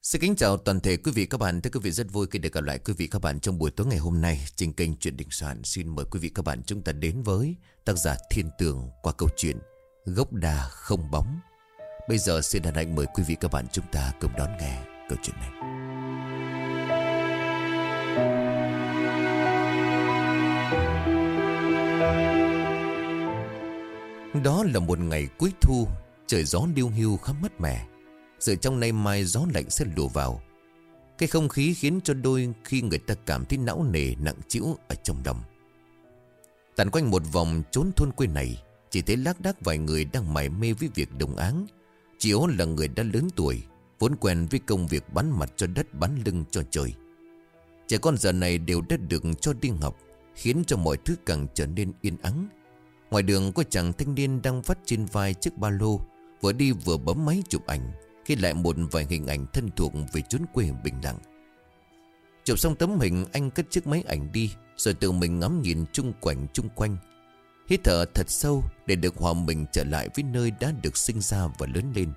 Xin kính chào toàn thể quý vị các bạn. Thưa quý vị, rất vui khi được gặp lại quý vị các bạn trong buổi tối ngày hôm nay. Trên kênh Chuyện Đình Soạn xin mời quý vị các bạn chúng ta đến với tác giả Thiên Tường qua câu chuyện Gốc Đa Không Bóng. Bây giờ xin hân hạnh mời quý vị các bạn chúng ta cùng đón nghe câu chuyện này. Đó là một ngày cuối thu, trời gió điêu hiu khá mát mẻ. Giờ trong nay mai gió lạnh sẽ lùa vào. Cái không khí khiến cho đôi khi người ta cảm thấy não nề nặng trĩu ở trong lòng. Tàn quanh một vòng chốn thôn quê này, chỉ thấy lác đác vài người đang mải mê với việc đồng áng. Chị Ố là người đã lớn tuổi, vốn quen với công việc bán mặt cho đất bán lưng cho trời. Trẻ con giờ này đều đã được cho đi học, khiến cho mọi thứ càng trở nên yên ắng. Ngoài đường có chàng thanh niên đang vắt trên vai chiếc ba lô, vừa đi vừa bấm máy chụp ảnh, khi lại một vài hình ảnh thân thuộc về chốn quê bình lặng. Chụp xong tấm hình, anh cất chiếc máy ảnh đi, rồi tự mình ngắm nhìn chung quanh, hít thở thật sâu để được hòa mình trở lại với nơi đã được sinh ra và lớn lên.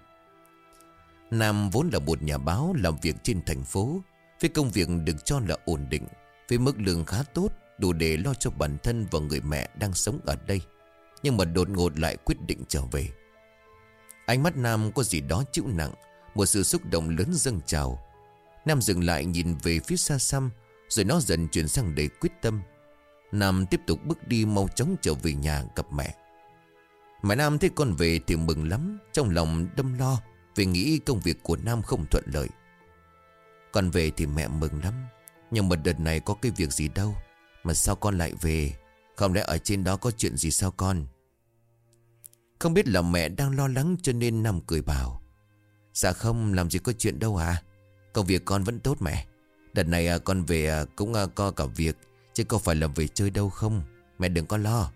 Nam vốn là một nhà báo làm việc trên thành phố, với công việc được cho là ổn định, với mức lương khá tốt, đủ để lo cho bản thân và người mẹ đang sống ở đây. Nhưng mà đột ngột lại quyết định trở về. Ánh mắt Nam có gì đó chịu nặng, một sự xúc động lớn dâng trào. Nam dừng lại nhìn về phía xa xăm, rồi nó dần chuyển sang đầy quyết tâm. Nam tiếp tục bước đi mau chóng trở về nhà gặp mẹ. Mẹ Nam thấy con về thì mừng lắm, trong lòng đâm lo vì nghĩ công việc của Nam không thuận lợi. Con về thì mẹ mừng lắm, nhưng mà đợt này có cái việc gì đâu, mà sao con lại về? Không lẽ ở trên đó có chuyện gì sao con? Không biết là mẹ đang lo lắng cho nên Nam cười bảo: Dạ không, làm gì có chuyện đâu à. Công việc con vẫn tốt mẹ. Đợt này con về cũng có cả việc, chứ không phải là về chơi đâu không. Mẹ đừng có lo.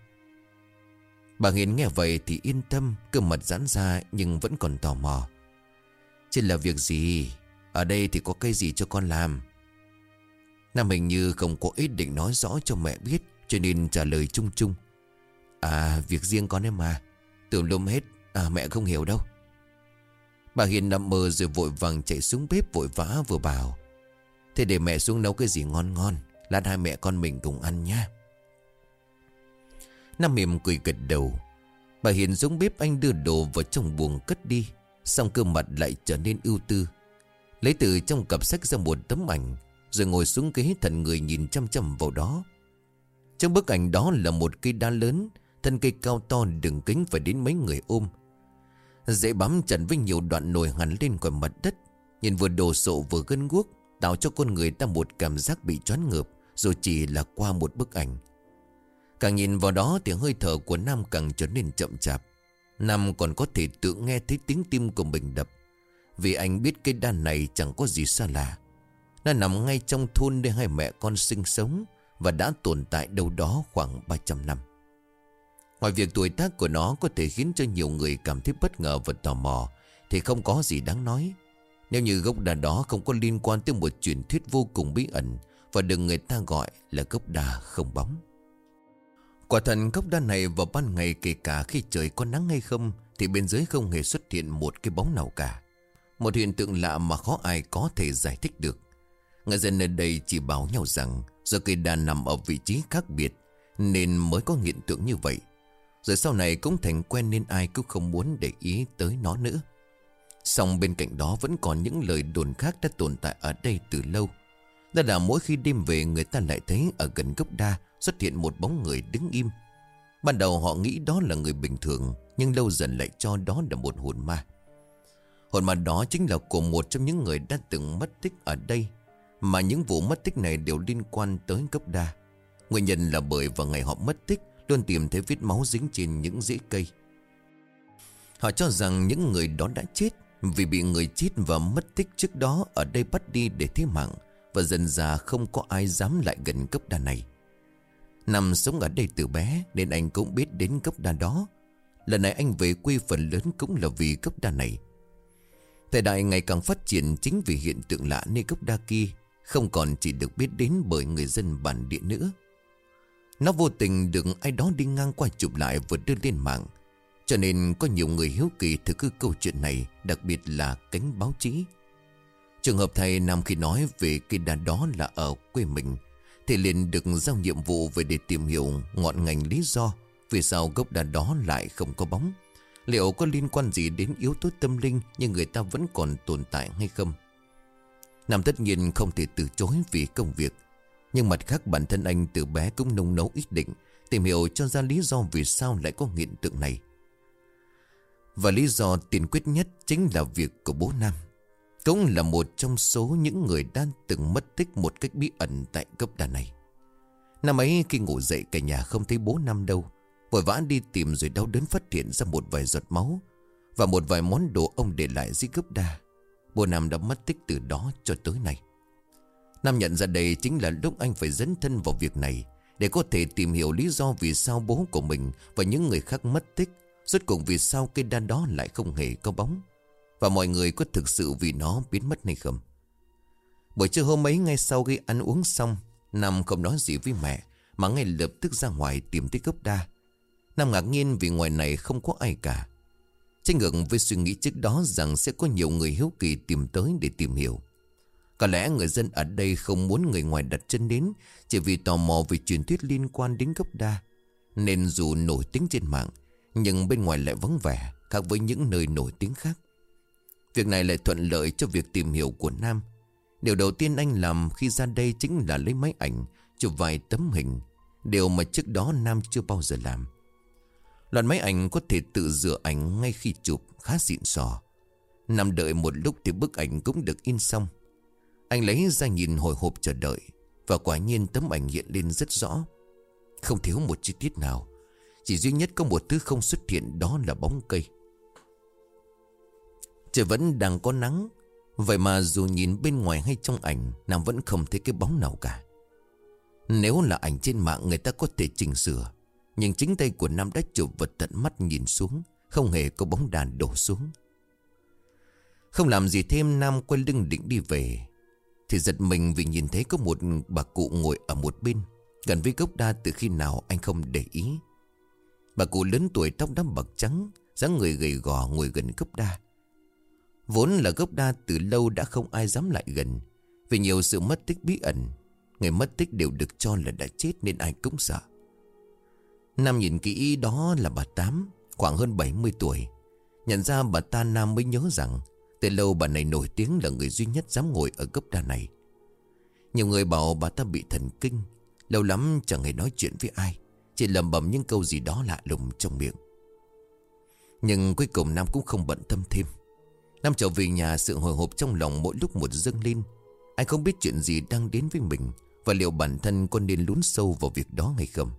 Bà Hiền nghe vậy thì yên tâm, cơ mặt giãn ra nhưng vẫn còn tò mò. Chứ là việc gì? Ở đây thì có cái gì cho con làm? Nam hình như không có ý định nói rõ cho mẹ biết, cho nên trả lời chung chung: À, việc riêng con em mà. Tưởng lum hết, mẹ không hiểu đâu. Bà Hiền nằm mơ rồi vội vàng chạy xuống bếp vội vã vừa bảo: Thế để mẹ xuống nấu cái gì ngon ngon, lát hai mẹ con mình cùng ăn nha. Nam mỉm cười gật đầu. Bà Hiền xuống bếp, anh đưa đồ vào trong buồng cất đi. Xong cơ mặt lại trở nên ưu tư, lấy từ trong cặp sách ra một tấm ảnh, rồi ngồi xuống ghế thẫn người nhìn chăm chăm vào đó. Trong bức ảnh đó là một cây đa lớn, thân cây cao to đường kính phải đến mấy người ôm, dễ bám chặt với nhiều đoạn nổi hẳn lên khỏi mặt đất. Nhìn vừa đồ sộ vừa gân guốc, tạo cho con người ta một cảm giác bị choáng ngợp, dù chỉ là qua một bức ảnh. Càng nhìn vào đó thì hơi thở của Nam càng trở nên chậm chạp. Nam còn có thể tự nghe thấy tiếng tim của mình đập, vì anh biết cái đàn này chẳng có gì xa lạ. Nó nằm ngay trong thôn nơi hai mẹ con sinh sống, và đã tồn tại đâu đó khoảng 300 năm. Ngoài việc tuổi tác của nó có thể khiến cho nhiều người cảm thấy bất ngờ và tò mò, thì không có gì đáng nói. Nếu như gốc đa đó không có liên quan tới một truyền thuyết vô cùng bí ẩn, và được người ta gọi là gốc đa không bóng. Quả thật gốc đa này vào ban ngày, kể cả khi trời có nắng hay không, thì bên dưới không hề xuất hiện một cái bóng nào cả. Một hiện tượng lạ mà khó ai có thể giải thích được. Người dân ở đây chỉ bảo nhau rằng do cây đa nằm ở vị trí khác biệt nên mới có hiện tượng như vậy. Rồi sau này cũng thành quen nên ai cũng không muốn để ý tới nó nữa. Song bên cạnh đó vẫn còn những lời đồn khác đã tồn tại ở đây từ lâu. Đó là mỗi khi đêm về, người ta lại thấy ở gần gốc đa xuất hiện một bóng người đứng im. Ban đầu họ nghĩ đó là người bình thường, nhưng lâu dần lại cho đó là một hồn ma. Hồn ma đó chính là của một trong những người đã từng mất tích ở đây, mà những vụ mất tích này đều liên quan tới gốc đa. Nguyên nhân là bởi vào ngày họ mất tích luôn tìm thấy vết máu dính trên những rễ cây. Họ cho rằng những người đó đã chết vì bị người chết và mất tích trước đó ở đây bắt đi để thế mạng, và dần dà không có ai dám lại gần gốc đa này. Nam sống ở đây từ bé nên anh cũng biết đến gốc đa đó. Lần này anh về quê phần lớn cũng là vì gốc đa này. Thời đại ngày càng phát triển, chính vì hiện tượng lạ nên gốc đa kia không còn chỉ được biết đến bởi người dân bản địa nữa. Nó vô tình được ai đó đi ngang qua chụp lại và đưa lên mạng, cho nên có nhiều người hiếu kỳ thực hư câu chuyện này, đặc biệt là cánh báo chí. Trường hợp thầy Nam khi nói về cây đa đó là ở quê mình thì liền được giao nhiệm vụ về để tìm hiểu ngọn ngành lý do vì sao gốc đa đó lại không có bóng. Liệu có liên quan gì đến yếu tố tâm linh nhưng người ta vẫn còn tồn tại hay không? Nam tất nhiên không thể từ chối vì công việc. Nhưng mặt khác bản thân anh từ bé cũng nung nấu ý định tìm hiểu cho ra lý do vì sao lại có hiện tượng này. Và lý do tiền quyết nhất chính là việc của bố Nam. Cũng là một trong số những người đang từng mất tích một cách bí ẩn tại gốc đa này. Năm ấy khi ngủ dậy cả nhà không thấy bố Nam đâu. Vội vã đi tìm rồi đau đớn phát hiện ra một vài giọt máu và một vài món đồ ông để lại dưới gốc đa. Bố Nam đã mất tích từ đó cho tới nay. Nam nhận ra đây chính là lúc anh phải dấn thân vào việc này để có thể tìm hiểu lý do vì sao bố của mình và những người khác mất tích. Rốt cuộc vì sao cây đa đó lại không hề có bóng, và mọi người có thực sự vì nó biến mất hay không. Buổi trưa hôm ấy ngay sau khi ăn uống xong, Nam không nói gì với mẹ mà ngay lập tức ra ngoài tìm tới gốc đa. Nam ngạc nhiên vì ngoài này không có ai cả. Trái ngược với suy nghĩ trước đó rằng sẽ có nhiều người hiếu kỳ tìm tới để tìm hiểu. Có lẽ người dân ở đây không muốn người ngoài đặt chân đến chỉ vì tò mò về truyền thuyết liên quan đến gốc đa, nên dù nổi tiếng trên mạng nhưng bên ngoài lại vắng vẻ, khác với những nơi nổi tiếng khác. Việc này lại thuận lợi cho việc tìm hiểu của Nam. Điều đầu tiên anh làm khi ra đây chính là lấy máy ảnh chụp vài tấm hình, điều mà trước đó Nam chưa bao giờ làm. Loại máy ảnh có thể tự rửa ảnh ngay khi chụp, khá xịn sò. Nam đợi một lúc thì bức ảnh cũng được in xong. Anh lấy ra nhìn hồi hộp chờ đợi, và quả nhiên tấm ảnh hiện lên rất rõ. Không thiếu một chi tiết nào, chỉ duy nhất có một thứ không xuất hiện, đó là bóng cây. Trời vẫn đang có nắng, vậy mà dù nhìn bên ngoài hay trong ảnh, Nam vẫn không thấy cái bóng nào cả. Nếu là ảnh trên mạng người ta có thể chỉnh sửa, nhưng chính tay của Nam đã chụp vật tận mắt nhìn xuống, không hề có bóng đàn đổ xuống. Không làm gì thêm, Nam quay lưng định đi về thì giật mình vì nhìn thấy có một bà cụ ngồi ở một bên gần với gốc đa từ khi nào anh không để ý. Bà cụ lớn tuổi, tóc đám bạc trắng, dáng người gầy gò ngồi gần gốc đa. Vốn là gốc đa từ lâu đã không ai dám lại gần, vì nhiều sự mất tích bí ẩn. Người mất tích đều được cho là đã chết nên ai cũng sợ. Nam nhìn kỹ, đó là bà Tám, khoảng hơn 70 tuổi. Nhận ra bà ta, Nam mới nhớ rằng từ lâu bà này nổi tiếng là người duy nhất dám ngồi ở gốc đa này. Nhiều người bảo bà ta bị thần kinh, lâu lắm chẳng hề nói chuyện với ai, chỉ lẩm bẩm những câu gì đó lạ lùng trong miệng. Nhưng cuối cùng Nam cũng không bận tâm thêm. Nam trở về nhà, sự hồi hộp trong lòng mỗi lúc một dâng lên. Anh không biết chuyện gì đang đến với mình, và liệu bản thân có nên lún sâu vào việc đó hay không.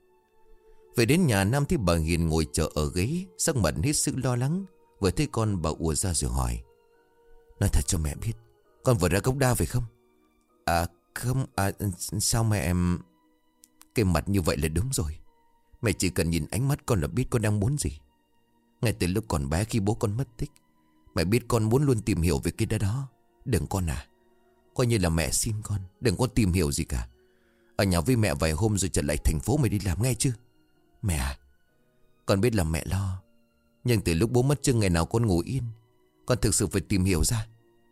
Về đến nhà, Nam thấy bà Hiền ngồi chờ ở ghế, sắc mặt hết sức lo lắng. Vừa thấy con, bà ùa ra rồi hỏi: "Nói thật cho mẹ biết, con vừa ra gốc đa phải không?" Không, sao mẹ em..." "Cái mặt như vậy là đúng rồi. Mẹ chỉ cần nhìn ánh mắt con là biết con đang muốn gì. Ngay từ lúc còn bé khi bố con mất tích, mẹ biết con muốn luôn tìm hiểu về cái đá đó. Đừng con à, coi như là mẹ xin con, đừng có tìm hiểu gì cả. Ở nhà với mẹ vài hôm rồi trở lại thành phố mày đi làm, nghe chưa? Mẹ à, con biết là mẹ lo, nhưng từ lúc bố mất chưa ngày nào con ngủ yên. Con thực sự phải tìm hiểu ra."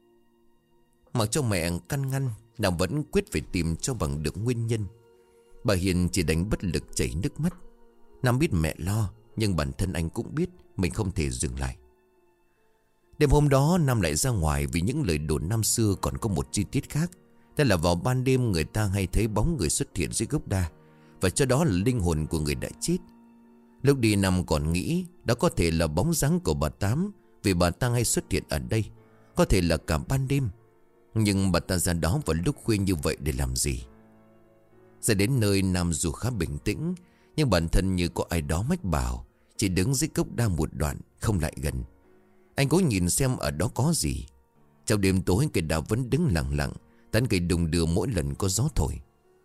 Mặc cho mẹ căn ngăn, Nam vẫn quyết phải tìm cho bằng được nguyên nhân. Bà Hiền chỉ đánh bất lực chảy nước mắt. Nam biết mẹ lo, nhưng bản thân anh cũng biết mình không thể dừng lại. Đêm hôm đó Nam lại ra ngoài vì những lời đồn năm xưa còn có một chi tiết khác. Đó là vào ban đêm người ta hay thấy bóng người xuất hiện dưới gốc đa, và cho đó là linh hồn của người đã chết. Lúc đi Nam còn nghĩ đó có thể là bóng dáng của bà Tám, vì bà ta hay xuất hiện ở đây, có thể là cả ban đêm. Nhưng bà ta ra đó vào lúc khuya như vậy để làm gì? Ra đến nơi, Nam dù khá bình tĩnh, nhưng bản thân như có ai đó mách bảo, chỉ đứng dưới gốc đa một đoạn, không lại gần. Anh cố nhìn xem ở đó có gì. Trong đêm tối, cây đa vẫn đứng lặng lặng, tán cây đung đưa mỗi lần có gió thổi.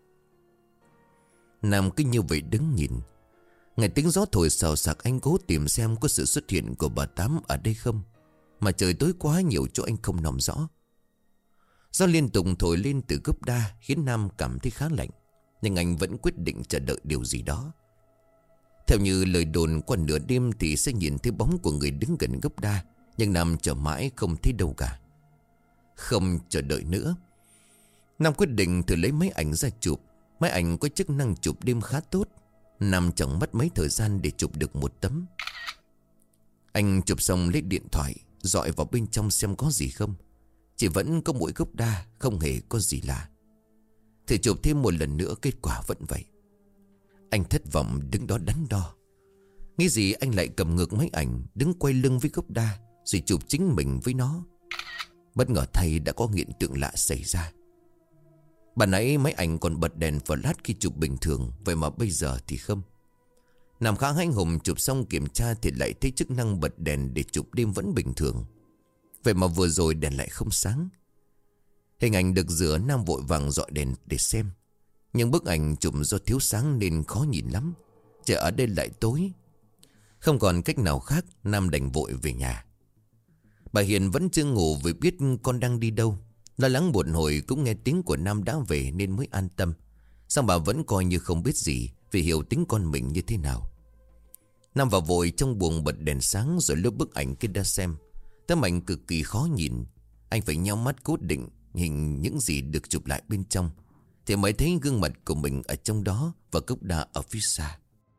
Nam cứ như vậy đứng nhìn. Nghe tiếng gió thổi xào xạc, anh cố tìm xem có sự xuất hiện của bà Tám ở đây không, mà trời tối quá nhiều chỗ anh không nằm rõ. Gió liên tục thổi lên từ gốc đa khiến Nam cảm thấy khá lạnh, nhưng anh vẫn quyết định chờ đợi điều gì đó. Theo như lời đồn, qua nửa đêm thì sẽ nhìn thấy bóng của người đứng gần gốc đa, nhưng Nam chờ mãi không thấy đâu cả. Không chờ đợi nữa, Nam quyết định thử lấy máy ảnh ra chụp. Máy ảnh có chức năng chụp đêm khá tốt. Nam chẳng mất mấy thời gian để chụp được một tấm. Anh chụp xong lấy điện thoại dọi vào bên trong xem có gì không. Chỉ vẫn có mũi gốc đa, không hề có gì lạ. Thử chụp thêm một lần nữa, kết quả vẫn vậy. Anh thất vọng đứng đó đắn đo. Nghĩ gì anh lại cầm ngược máy ảnh, đứng quay lưng với gốc đa, rồi chụp chính mình với nó. Bất ngờ thay đã có hiện tượng lạ xảy ra. Ban nãy máy ảnh còn bật đèn flash khi chụp bình thường, vậy mà bây giờ thì không. Nam khá hanh hùng chụp xong kiểm tra thì lại thấy chức năng bật đèn để chụp đêm vẫn bình thường. Vậy mà vừa rồi đèn lại không sáng. Hình ảnh được rửa, Nam vội vàng dọi đèn để xem. Nhưng bức ảnh chụp do thiếu sáng nên khó nhìn lắm. Trời ở đây lại tối. Không còn cách nào khác, Nam đành vội về nhà. Bà Hiền vẫn chưa ngủ vì biết con đang đi đâu. Lo lắng một hồi cũng nghe tiếng của Nam đã về nên mới an tâm. Xong bà vẫn coi như không biết gì vì hiểu tính con mình như thế nào. Nam vào vội trong buồng bật đèn sáng rồi lướt bức ảnh kia ra xem. Tấm ảnh cực kỳ khó nhìn. Anh phải nhắm mắt cố định hình những gì được chụp lại bên trong thì mới thấy gương mặt của mình ở trong đó và cốc đa ở phía xa.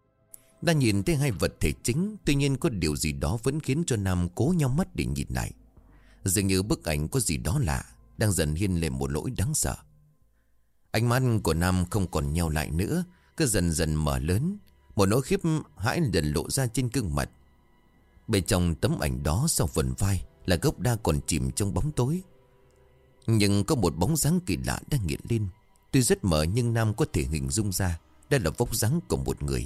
Đã nhìn thấy hai vật thể chính, tuy nhiên có điều gì đó vẫn khiến cho Nam cố nhắm mắt để nhìn lại. Dường như bức ảnh có gì đó lạ, đang dần hiên lên một nỗi đáng sợ. Ánh mắt của Nam không còn nheo lại nữa, cứ dần dần mở lớn. Một nỗi khiếp hãi dần lộ ra trên gương mặt. Bên trong tấm ảnh đó, sau phần vai là gốc đa còn chìm trong bóng tối. Nhưng có một bóng dáng kỳ lạ đang hiện lên. Tuy rất mờ nhưng Nam có thể hình dung ra đây là vóc dáng của một người.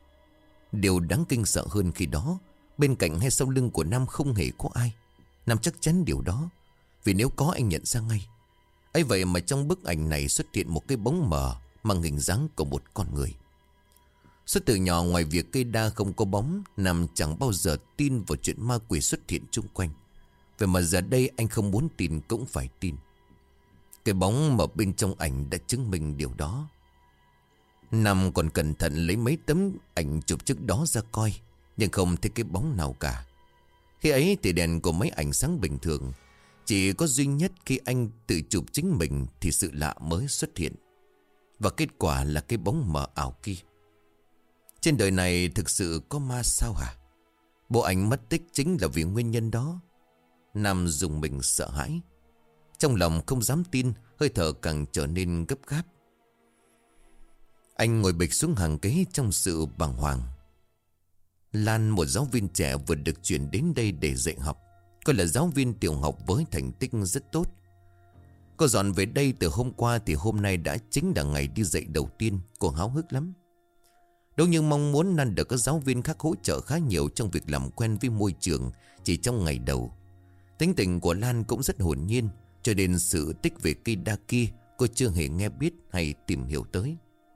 Điều đáng kinh sợ hơn khi đó, bên cạnh hay sau lưng của Nam không hề có ai. Nam chắc chắn điều đó, vì nếu có anh nhận ra ngay. ấy vậy mà trong bức ảnh này xuất hiện một cái bóng mờ mang hình dáng của một con người. Suốt từ nhỏ, ngoài việc cây đa không có bóng, Nam chẳng bao giờ tin vào chuyện ma quỷ xuất hiện chung quanh. Vậy mà giờ đây anh không muốn tin cũng phải tin. Cái bóng mà bên trong ảnh đã chứng minh điều đó. Nam còn cẩn thận lấy mấy tấm ảnh chụp trước đó ra coi, nhưng không thấy cái bóng nào cả. Khi ấy thì đèn của máy ảnh sáng bình thường. Chỉ có duy nhất khi anh tự chụp chính mình thì sự lạ mới xuất hiện. Và kết quả là cái bóng mờ ảo kia. Trên đời này thực sự có ma sao hả? Bộ ảnh mất tích chính là vì nguyên nhân đó. Nam dùng mình sợ hãi. Trong lòng không dám tin, hơi thở càng trở nên gấp gáp. Anh ngồi bịch xuống hàng ghế trong sự bàng hoàng. Lan, một giáo viên trẻ vừa được chuyển đến đây để dạy học. Cô là giáo viên tiểu học với thành tích rất tốt. Cô dọn về đây từ hôm qua thì hôm nay đã chính là ngày đi dạy đầu tiên. Cô háo hức lắm. Đúng như mong muốn, Lan được các giáo viên khác hỗ trợ khá nhiều trong việc làm quen với môi trường chỉ trong ngày đầu. Tính tình của Lan cũng rất hồn nhiên, cho nên sự tích về cây đa kia cô chưa hề nghe biết hay tìm hiểu tới.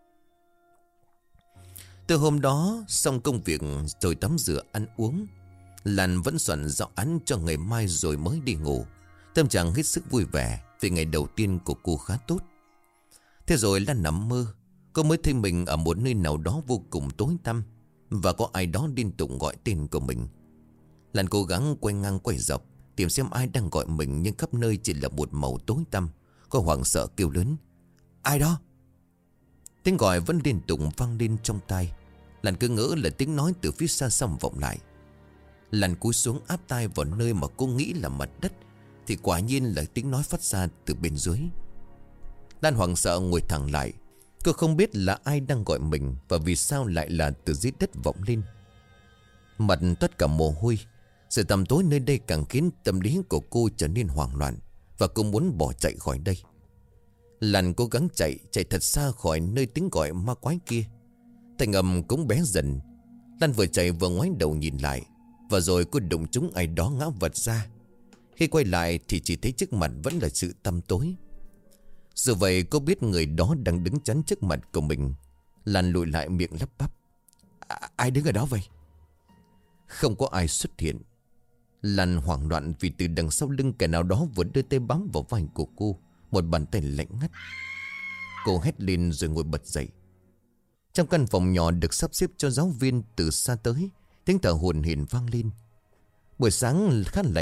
Từ hôm đó, xong công việc rồi tắm rửa ăn uống, Lan vẫn soạn giáo án cho ngày mai rồi mới đi ngủ. Tâm trạng hết sức vui vẻ vì ngày đầu tiên của cô khá tốt. Thế rồi Lan nằm mơ, cô mới thấy mình ở một nơi nào đó vô cùng tối tăm, và có ai đó liên tục gọi tên của mình. Lan cố gắng quay ngang quay dọc tìm xem ai đang gọi mình, nhưng khắp nơi chỉ là một màu tối tăm. Cô hoảng sợ kêu lớn: "Ai đó?" Tiếng gọi vẫn liên tục vang lên trong tai. Lan cứ ngỡ là tiếng nói từ phía xa xăm vọng lại. Lan cúi xuống áp tai vào nơi mà cô nghĩ là mặt đất, thì quả nhiên là tiếng nói phát ra từ bên dưới. Lan hoảng sợ ngồi thẳng lại. Cô không biết là ai đang gọi mình, và vì sao lại là từ dưới đất vọng lên. Mặt tất cả mồ hôi. Sự tăm tối nơi đây càng khiến tâm lý của cô trở nên hoảng loạn, và cô muốn bỏ chạy khỏi đây. Lan cố gắng chạy thật xa khỏi nơi tiếng gọi ma quái kia. Thanh âm cũng bé dần. Lan vừa chạy vừa ngoái đầu nhìn lại, và rồi cô đụng trúng ai đó ngã vật ra. Khi quay lại thì chỉ thấy trước mặt vẫn là sự tăm tối. Dù vậy cô biết người đó đang đứng chắn trước mặt của mình. Lan lùi lại miệng lắp bắp: Ai đứng ở đó vậy?" Không có ai xuất hiện. Lan hoảng loạn vì từ đằng sau lưng kẻ nào đó vừa đưa tay bám vào vai của cô, một bàn tay lạnh ngắt. Cô hét lên rồi ngồi bật dậy. Trong căn phòng nhỏ được sắp xếp cho giáo viên, từ xa tới tiếng thở hổn hển vang lên. Buổi sáng khá lạnh,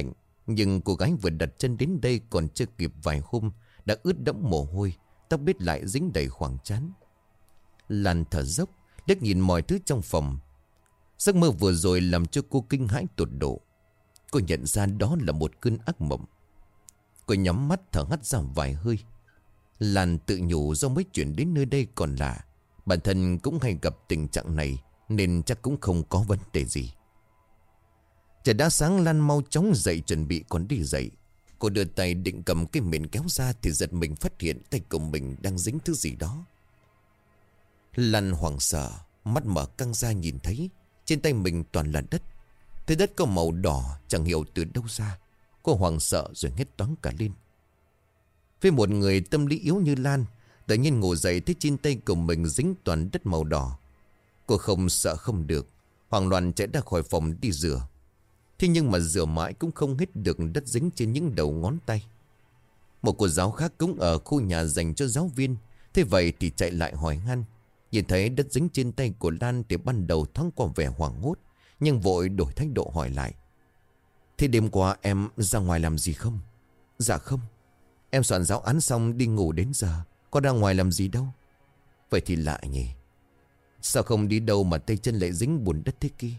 Nhưng cô gái vừa đặt chân đến đây còn chưa kịp vài hôm đã ướt đẫm mồ hôi, tóc bết lại dính đầy khoảng trán. Lan thở dốc, liếc nhìn mọi thứ trong phòng. Giấc mơ vừa rồi làm cho cô kinh hãi tột độ. Cô nhận ra đó là một cơn ác mộng. Cô nhắm mắt thở hắt ra vài hơi. Lan tự nhủ do mới chuyển đến nơi đây còn lạ, bản thân cũng hay gặp tình trạng này nên chắc cũng không có vấn đề gì. Trời đã sáng, Lan mau chóng dậy chuẩn bị còn đi dậy. Cô đưa tay định cầm cái mền kéo ra thì giật mình phát hiện tay của mình đang dính thứ gì đó. Lan hoảng sợ, mắt mở căng ra nhìn thấy trên tay mình toàn là đất. Thứ đất có màu đỏ chẳng hiểu từ đâu ra. Cô hoảng sợ rồi hét toáng cả lên. Với một người tâm lý yếu như Lan, tự nhiên ngủ dậy thấy trên tay của mình dính toàn đất màu đỏ. Cô không sợ không được, hoảng loạn chạy ra khỏi phòng đi rửa. Thế nhưng mà rửa mãi cũng không hết được đất dính trên những đầu ngón tay. Một cô giáo khác cũng ở khu nhà dành cho giáo viên, thế vậy thì chạy lại hỏi han. Nhìn thấy đất dính trên tay của Lan thì ban đầu thoáng qua vẻ hoảng hốt, nhưng vội đổi thái độ hỏi lại. Thế đêm qua em ra ngoài làm gì không? Dạ không, em soạn giáo án xong đi ngủ đến giờ, có ra ngoài làm gì đâu. Vậy thì lạ nhỉ, sao không đi đâu mà tay chân lại dính bùn đất thế kia?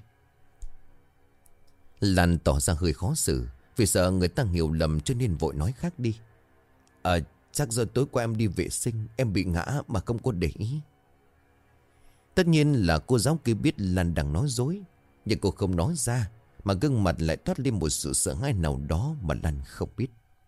Lan tỏ ra hơi khó xử, vì sợ người ta hiểu lầm cho nên vội nói khác đi. Chắc do tối qua em đi vệ sinh, em bị ngã mà không có để ý. Tất nhiên là cô giáo kia biết Lan đang nói dối, nhưng cô không nói ra, mà gương mặt lại toát lên một sự sợ hãi nào đó mà Lan không biết.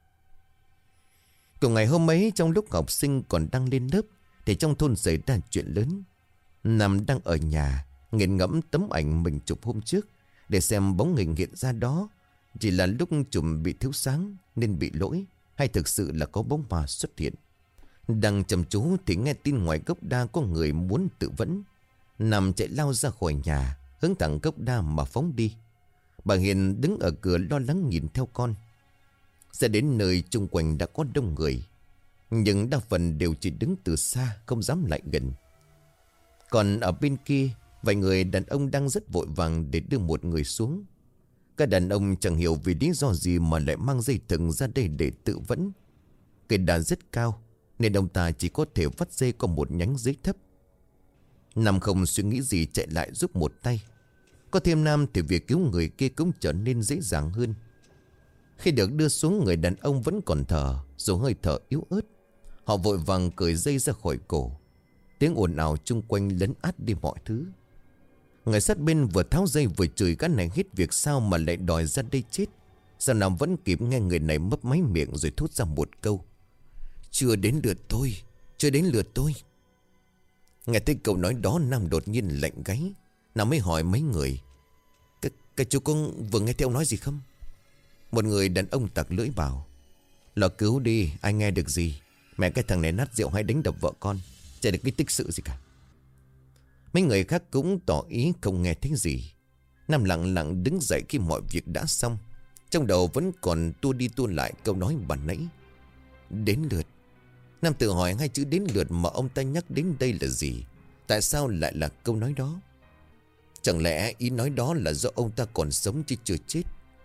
Cùng ngày hôm ấy, trong lúc học sinh còn đang lên lớp thì trong thôn xảy ra chuyện lớn. Nam đang ở nhà nghiền ngẫm tấm ảnh mình chụp hôm trước để xem bóng hình hiện ra đó chỉ là lúc chụp bị thiếu sáng nên bị lỗi, hay thực sự là có bóng ma xuất hiện. Đang chăm chú thì nghe tin ngoài gốc đa có người muốn tự vẫn. Nam chạy lao ra khỏi nhà, hướng thẳng gốc đa mà phóng đi. Bà Hiền đứng ở cửa lo lắng nhìn theo con. Ra đến nơi chung quanh đã có đông người, nhưng đa phần đều chỉ đứng từ xa, không dám lại gần. Còn ở bên kia, vài người đàn ông đang rất vội vàng để đưa một người xuống. Các đàn ông chẳng hiểu vì lý do gì mà lại mang dây thừng ra đây để tự vẫn. Cây đá rất cao nên ông ta chỉ có thể vắt dây qua một nhánh dưới thấp. Nam không suy nghĩ gì chạy lại giúp một tay. Có thêm Nam thì việc cứu người kia cũng trở nên dễ dàng hơn. Khi được đưa xuống, người đàn ông vẫn còn thở, dù hơi thở yếu ớt. Họ vội vàng cởi dây ra khỏi cổ. Tiếng ồn ào chung quanh lấn át đi mọi thứ. Người sát bên vừa tháo dây vừa chửi cái này hết việc sao mà lại đòi ra đây chết. Sao Nam vẫn kịp nghe người này mấp máy miệng rồi thốt ra một câu. Chưa đến lượt tôi, chưa đến lượt tôi. Nghe thấy câu nói đó, Nam đột nhiên lạnh gáy. Nam mới hỏi mấy người. Cái chú có vừa nghe theo nói gì không? Một người đàn ông tặc lưỡi bảo. Lo cứu đi, ai nghe được gì. Mẹ cái thằng này nát rượu hay đánh đập vợ con, chả được cái tích sự gì cả. Mấy người khác cũng tỏ ý không nghe thấy gì. Nam lặng lặng đứng dậy khi mọi việc đã xong. Trong đầu vẫn còn tua đi tua lại câu nói ban nãy. Đến lượt. Nam tự hỏi hai chữ đến lượt mà ông ta nhắc đến đây là gì? Tại sao lại là câu nói đó? Chẳng lẽ ý nói đó là do ông ta còn sống chứ chưa chết?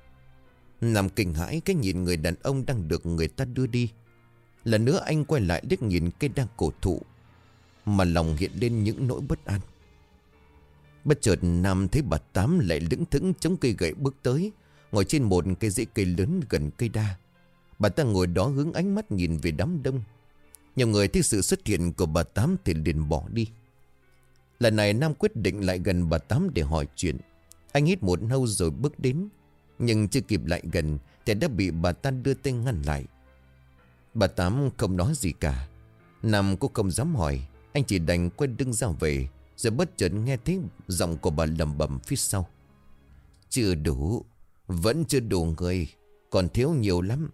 Nam kinh hãi cái nhìn người đàn ông đang được người ta đưa đi. Lần nữa anh quay lại liếc nhìn cây đa cổ thụ, mà lòng hiện lên những nỗi bất an. Bất chợt Nam thấy bà Tám lại lững thững chống cây gậy bước tới, ngồi trên một cây rễ cây lớn gần cây đa. Bà ta ngồi đó hướng ánh mắt nhìn về đám đông. Nhiều người thấy sự xuất hiện của bà Tám thì liền bỏ đi. Lần này Nam quyết định lại gần bà Tám để hỏi chuyện. Anh hít một hơi rồi bước đến, nhưng chưa kịp lại gần thì đã bị bà ta đưa tay ngăn lại. Bà Tám không nói gì cả. Nam cũng không dám hỏi. Anh chỉ đành quay lưng ra về. Rồi bất chợt nghe thấy giọng của bà lẩm bẩm phía sau. Chưa đủ, vẫn chưa đủ người, còn thiếu nhiều lắm.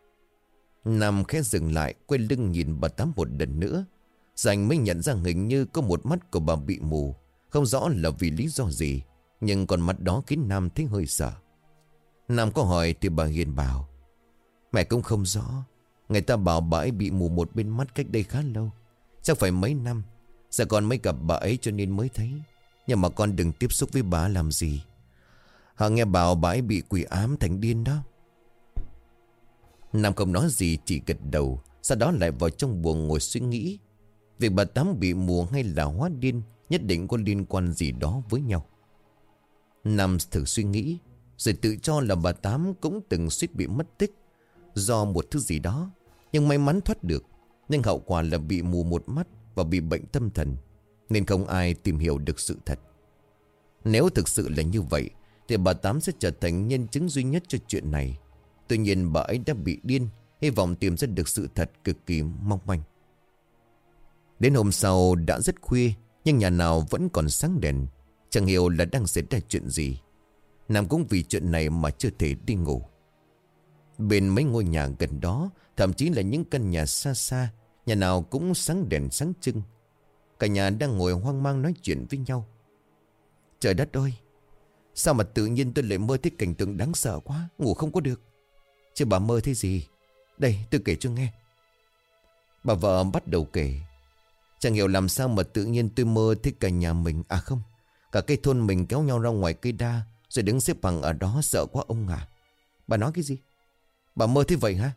Nam khẽ dừng lại, quay lưng nhìn bà Tám một lần nữa. Rồi anh mới nhận ra hình như có một mắt của bà bị mù. Không rõ là vì lý do gì, nhưng con mắt đó khiến Nam thấy hơi sợ. Nam có hỏi thì bà Hiền bảo. Mẹ cũng không rõ. Người ta bảo bà ấy bị mù một bên mắt cách đây khá lâu, chắc phải mấy năm. Giờ con mới gặp bà ấy cho nên mới thấy. Nhưng mà con đừng tiếp xúc với bà làm gì. Họ nghe bảo bà ấy bị quỷ ám thành điên đó. Nam không nói gì, chỉ gật đầu. Sau đó lại vào trong buồng ngồi suy nghĩ. Việc bà Tám bị mù hay là hóa điên nhất định có liên quan gì đó với nhau. Nam thử suy nghĩ, rồi tự cho là bà Tám cũng từng suýt bị mất tích do một thứ gì đó, nhưng may mắn thoát được. Nhưng hậu quả là bị mù một mắt và bị bệnh tâm thần, nên không ai tìm hiểu được sự thật. Nếu thực sự là như vậy thì bà Tám sẽ trở thành nhân chứng duy nhất cho chuyện này. Tuy nhiên bà ấy đã bị điên. Hy vọng tìm ra được sự thật cực kỳ mong manh. Đến hôm sau đã rất khuya, nhưng nhà nào vẫn còn sáng đèn. Chẳng hiểu là đang xảy ra chuyện gì. Nam cũng vì chuyện này mà chưa thể đi ngủ. Bên mấy ngôi nhà gần đó, thậm chí là những căn nhà xa xa, nhà nào cũng sáng đèn sáng trưng. Cả nhà đang ngồi hoang mang nói chuyện với nhau. Trời đất ơi, sao mà tự nhiên tôi lại mơ thấy cảnh tượng đáng sợ quá, ngủ không có được. Chứ bà mơ thấy gì? Đây, tôi kể cho nghe. Bà vợ bắt đầu kể. Chẳng hiểu làm sao mà tự nhiên tôi mơ thấy cả nhà mình, à không, cả cái thôn mình kéo nhau ra ngoài cây đa, rồi đứng xếp bằng ở đó, sợ quá ông à. Bà nói cái gì? Bà mơ thế vậy hả?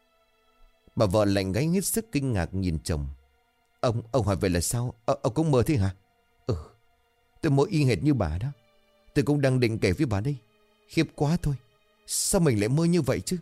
Bà vợ lạnh gáy hết sức kinh ngạc nhìn chồng. Ông hỏi vậy là sao? Ông cũng mơ thế hả? Ừ, tôi mơ y hệt như bà đó. Tôi cũng đang định kể với bà đây. Khiếp quá thôi. Sao mình lại mơ như vậy chứ?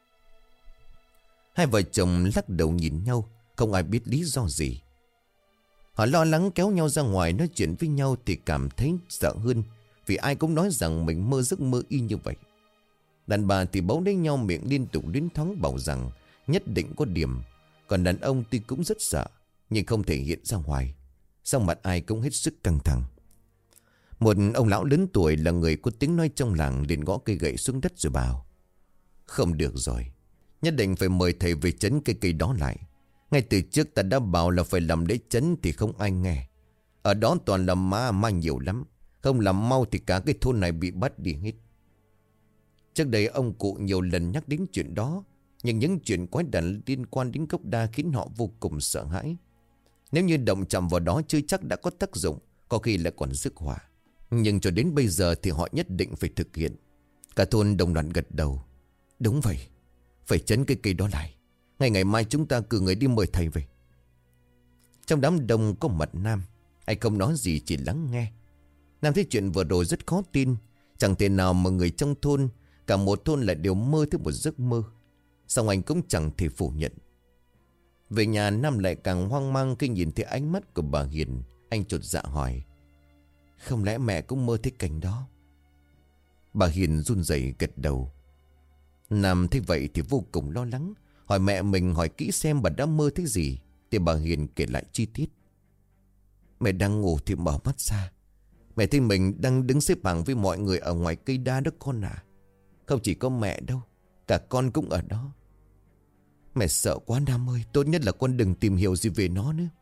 Hai vợ chồng lắc đầu nhìn nhau, không ai biết lý do gì. Họ lo lắng kéo nhau ra ngoài nói chuyện với nhau thì cảm thấy sợ hơn, vì ai cũng nói rằng mình mơ giấc mơ y như vậy. Đàn bà thì bấu lấy nhau miệng liên tục luyến thoáng bảo rằng nhất định có điểm. Còn đàn ông tuy cũng rất sợ, nhưng không thể hiện ra ngoài. Song mặt ai cũng hết sức căng thẳng. Một ông lão lớn tuổi là người có tiếng nói trong làng liền gõ cây gậy xuống đất rồi bảo: Không được rồi, nhất định phải mời thầy về trấn cây cây đó lại. Ngay từ trước ta đã bảo là phải làm lễ trấn thì không ai nghe. Ở đó toàn là ma nhiều lắm. Không làm mau thì cả cái thôn này bị bắt đi hết. Trước đây ông cụ nhiều lần nhắc đến chuyện đó, nhưng những chuyện quái đản liên quan đến gốc đa khiến họ vô cùng sợ hãi. Nếu như động chạm vào đó chưa chắc đã có tác dụng, có khi lại còn rước họa. Nhưng cho đến bây giờ thì họ nhất định phải thực hiện. Cả thôn đồng loạt gật đầu. Đúng vậy, phải trấn cái cây đó lại. Ngày mai chúng ta cử người đi mời thầy về. Trong đám đông có mặt Nam. Anh không nói gì, chỉ lắng nghe. Nam thấy chuyện vừa rồi rất khó tin. Chẳng thể nào mà người trong thôn, cả một thôn lại đều mơ thấy một giấc mơ. Song anh cũng chẳng thể phủ nhận. Về nhà Nam lại càng hoang mang khi nhìn thấy ánh mắt của bà Hiền. Anh chột dạ hỏi: Không lẽ mẹ cũng mơ thấy cảnh đó? Bà Hiền run rẩy gật đầu. Nam thấy vậy thì vô cùng lo lắng, hỏi mẹ mình hỏi kỹ xem bà đã mơ thấy gì. Thì bà Hiền kể lại chi tiết. Mẹ đang ngủ thì mở mắt ra, mẹ thấy mình đang đứng xếp hàng với mọi người ở ngoài cây đa đó con à. Không chỉ có mẹ đâu, cả con cũng ở đó. Mẹ sợ quá Nam ơi, tốt nhất là con đừng tìm hiểu gì về nó nữa.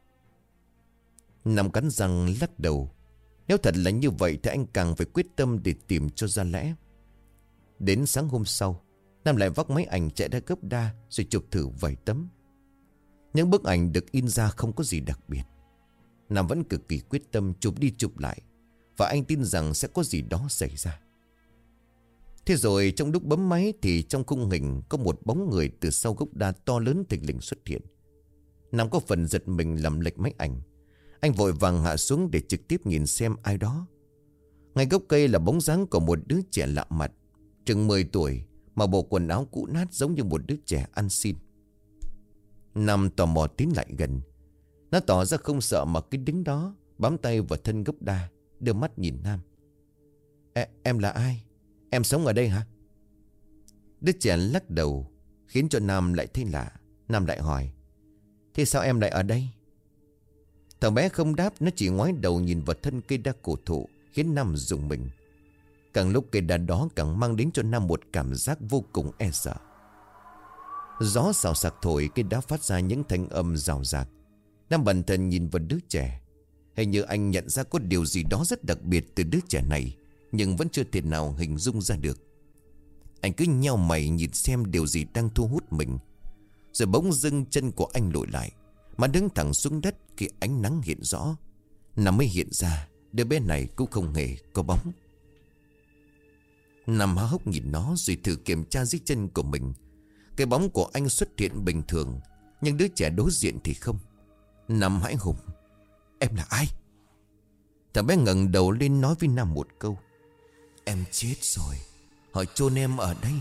Nam cắn răng lắc đầu. Nếu thật là như vậy thì anh càng phải quyết tâm để tìm cho ra lẽ. Đến sáng hôm sau, Nam lại vác máy ảnh chạy ra gấp đa rồi chụp thử vài tấm. Những bức ảnh được in ra không có gì đặc biệt. Nam vẫn cực kỳ quyết tâm chụp đi chụp lại, và anh tin rằng sẽ có gì đó xảy ra. Thế rồi trong lúc bấm máy thì trong khung hình có một bóng người từ sau gốc đa to lớn thình lình xuất hiện. Nam có phần giật mình làm lệch máy ảnh. Anh vội vàng hạ xuống để trực tiếp nhìn xem ai đó. Ngay gốc cây là bóng dáng của một đứa trẻ lạ mặt, chừng 10 tuổi, mà bộ quần áo cũ nát giống như một đứa trẻ ăn xin. Nam tò mò tiến lại gần. Nó tỏ ra không sợ mà cứ đứng đó, bám tay vào thân gốc đa, đưa mắt nhìn Nam. Em là ai? Em sống ở đây hả? Đứa trẻ lắc đầu, khiến cho Nam lại thấy lạ. Nam lại hỏi: Thế sao em lại ở đây? Thằng bé không đáp, nó chỉ ngoái đầu nhìn vào thân cây đa cổ thụ, khiến Nam rùng mình. Càng lúc cây đa đó càng mang đến cho Nam một cảm giác vô cùng e sợ. Gió xào xạc thổi, cây đá phát ra những thanh âm rào rạc. Nam bần thần nhìn vào đứa trẻ. Hình như anh nhận ra có điều gì đó rất đặc biệt từ đứa trẻ này, nhưng vẫn chưa thể nào hình dung ra được. Anh cứ nheo mày nhìn xem điều gì đang thu hút mình. Rồi bỗng dưng chân của anh lùi lại, mà đứng thẳng xuống đất khi ánh nắng hiện rõ. Nam mới hiện ra đứa bé này cũng không hề có bóng. Nam há hốc nhìn nó rồi thử kiểm tra dưới chân của mình. Cái bóng của anh xuất hiện bình thường, nhưng đứa trẻ đối diện thì không. Nam hãi hùng: "Em là ai?" Thằng bé ngẩng đầu lên nói với Nam một câu: "Em chết rồi, họ chôn em ở đây."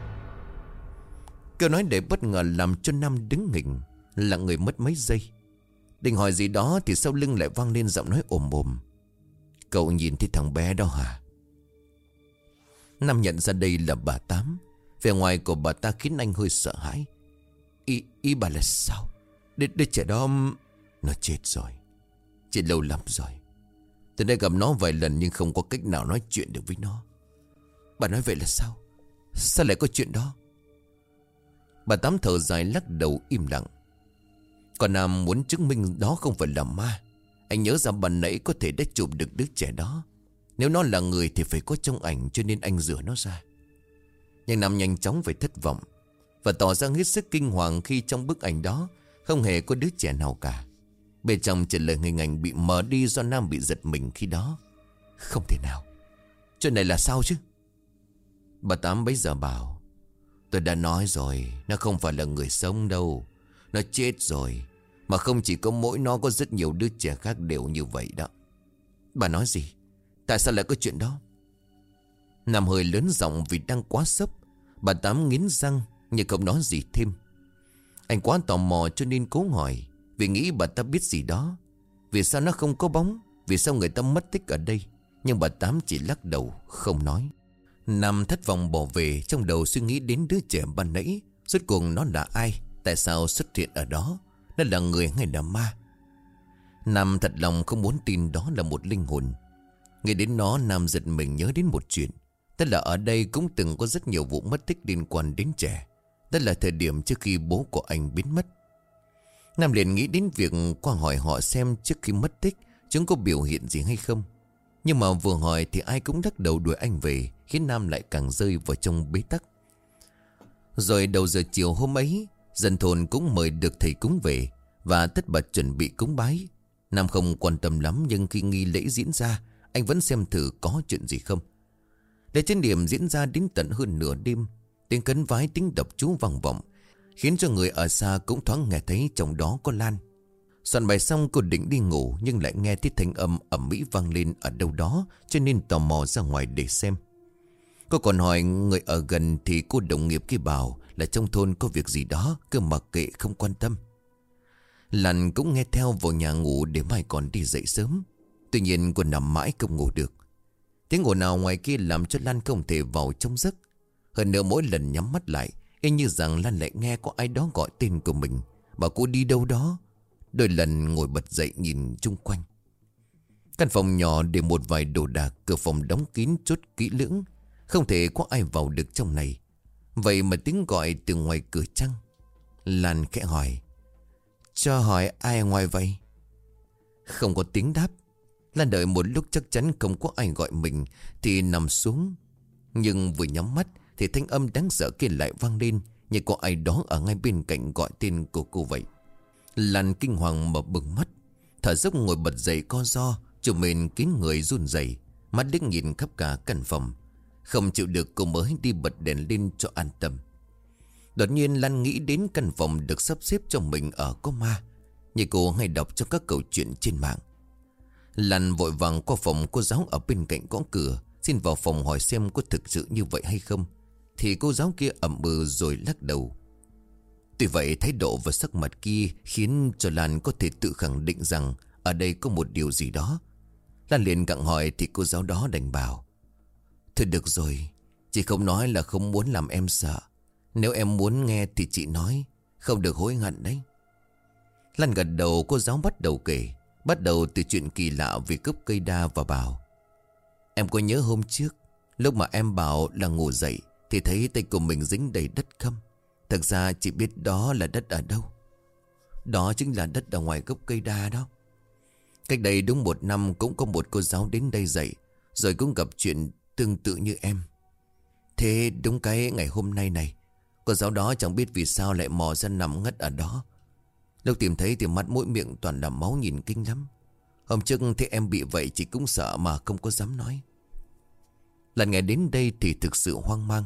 Câu nói để bất ngờ làm cho Nam đứng hình, lặng người mất mấy giây. Định hỏi gì đó thì sau lưng lại vang lên giọng nói ồm ồm: "Cậu nhìn thấy thằng bé đó hả?" Nam nhận ra đây là bà Tám. Vẻ ngoài của bà ta khiến anh hơi sợ hãi. Ý bà là sao? Đứa trẻ đó nó chết rồi. Chết lâu lắm rồi. Tôi đã gặp nó vài lần nhưng không có cách nào nói chuyện được với nó. Bà nói vậy là sao? Sao lại có chuyện đó? Bà Tám thở dài lắc đầu im lặng. Còn Nam muốn chứng minh đó không phải là ma. Anh nhớ ra bà nãy có thể đã chụp được đứa trẻ đó. Nếu nó là người thì phải có trong ảnh, cho nên anh rửa nó ra. Nhưng Nam nhanh chóng phải thất vọng và tỏ ra hết sức kinh hoàng khi trong bức ảnh đó không hề có đứa trẻ nào cả. Bên trong chỉ là hình ảnh bị mờ đi do Nam bị giật mình khi đó. Không thể nào. Chuyện này là sao chứ? Bà Tám bấy giờ bảo: "Tôi đã nói rồi, nó không phải là người sống đâu. Nó chết rồi. Mà không chỉ có mỗi nó, có rất nhiều đứa trẻ khác đều như vậy đó." Bà nói gì? Tại sao lại có chuyện đó? Nam hơi lớn giọng vì đang quá sốc. Bà Tám nghiến răng nhưng không nói gì thêm. Anh quá tò mò cho nên cố hỏi, vì nghĩ bà ta biết gì đó. Vì sao nó không có bóng? Vì sao người ta mất tích ở đây? Nhưng bà Tám chỉ lắc đầu không nói. Nam thất vọng bỏ về, trong đầu suy nghĩ đến đứa trẻ ban nãy. Rốt cuộc nó là ai? Tại sao xuất hiện ở đó? Nó là người hay là ma? Nam thật lòng không muốn tin đó là một linh hồn. Nghĩ đến nó, Nam giật mình nhớ đến một chuyện. Tức là ở đây cũng từng có rất nhiều vụ mất tích liên quan đến trẻ. Đó là thời điểm trước khi bố của anh biến mất. Nam liền nghĩ đến việc qua hỏi họ xem trước khi mất tích chúng có biểu hiện gì hay không. Nhưng mà vừa hỏi thì ai cũng lắc đầu đuổi anh về, khiến Nam lại càng rơi vào trong bế tắc. Rồi đầu giờ chiều hôm ấy, dân thôn cũng mời được thầy cúng về và tất bật chuẩn bị cúng bái. Nam không quan tâm lắm, nhưng khi nghi lễ diễn ra, anh vẫn xem thử có chuyện gì không. Lễ trên điểm diễn ra đến tận hơn nửa đêm. Tiếng khấn vái, tiếng đọc chú vang vọng, khiến cho người ở xa cũng thoáng nghe thấy trong đó có Lan. Soạn bài xong cô định đi ngủ, nhưng lại nghe thấy thanh âm ầm ĩ vang lên ở đâu đó, cho nên tò mò ra ngoài để xem. Cô còn hỏi người ở gần thì cô đồng nghiệp kia bảo là trong thôn có việc gì đó, cứ mặc kệ không quan tâm. Lan cũng nghe theo vào nhà ngủ để mai còn đi dậy sớm. Tuy nhiên cô nằm mãi không ngủ được. Tiếng ồn nào ngoài kia làm cho Lan không thể vào trong giấc. Hơn nữa mỗi lần nhắm mắt lại, y như rằng Lan lại nghe có ai đó gọi tên của mình, bảo cô đi đâu đó. Đôi lần ngồi bật dậy nhìn chung quanh. Căn phòng nhỏ để một vài đồ đạc, cửa phòng đóng kín chốt kỹ lưỡng, không thể có ai vào được trong này. Vậy mà tiếng gọi từ ngoài cửa chăng? Lan khẽ hỏi: "Cho hỏi ai ngoài vậy?" Không có tiếng đáp. Lan đợi một lúc chắc chắn không có ai gọi mình thì nằm xuống. Nhưng vừa nhắm mắt thì thanh âm đáng sợ kia lại vang lên, như có ai đó ở ngay bên cạnh gọi tên của cô vậy. Lan kinh hoàng mở bừng mắt, thở dốc ngồi bật dậy co ro, chùm mền kín người run rẩy, mắt liếc nhìn khắp cả căn phòng. Không chịu được cô mới đi bật đèn lên cho an tâm. Đột nhiên Lan nghĩ đến căn phòng được sắp xếp cho mình ở có ma, như cô hay đọc trong các câu chuyện trên mạng. Lan vội vàng qua phòng cô giáo ở bên cạnh gõ cửa, xin vào phòng hỏi xem có thực sự như vậy hay không. Thì cô giáo kia ậm ừ rồi lắc đầu. Tuy vậy thái độ và sắc mặt kia khiến cho Lan có thể tự khẳng định rằng ở đây có một điều gì đó. Lan liền gặng hỏi thì cô giáo đó đành bảo: "Thôi được rồi, chị không nói là không muốn làm em sợ. Nếu em muốn nghe thì chị nói, không được hối hận đấy." Lan gật đầu. Cô giáo bắt đầu kể, bắt đầu từ chuyện kỳ lạ về cướp cây đa và bảo: "Em có nhớ hôm trước, lúc mà em bảo là ngủ dậy thì thấy tay của mình dính đầy đất khâm. Thực ra chị biết đó là đất ở đâu. Đó chính là đất ở ngoài gốc cây đa đó. Cách đây đúng 1 năm cũng có một cô giáo đến đây dạy, rồi cũng gặp chuyện tương tự như em. Thế đúng cái ngày hôm nay này, cô giáo đó chẳng biết vì sao lại mò ra nằm ngất ở đó. Lúc tìm thấy thì mắt mũi miệng toàn là máu, nhìn kinh lắm. Hôm trước thấy em bị vậy chị cũng sợ mà không có dám nói." Lần nghe đến đây thì thực sự hoang mang.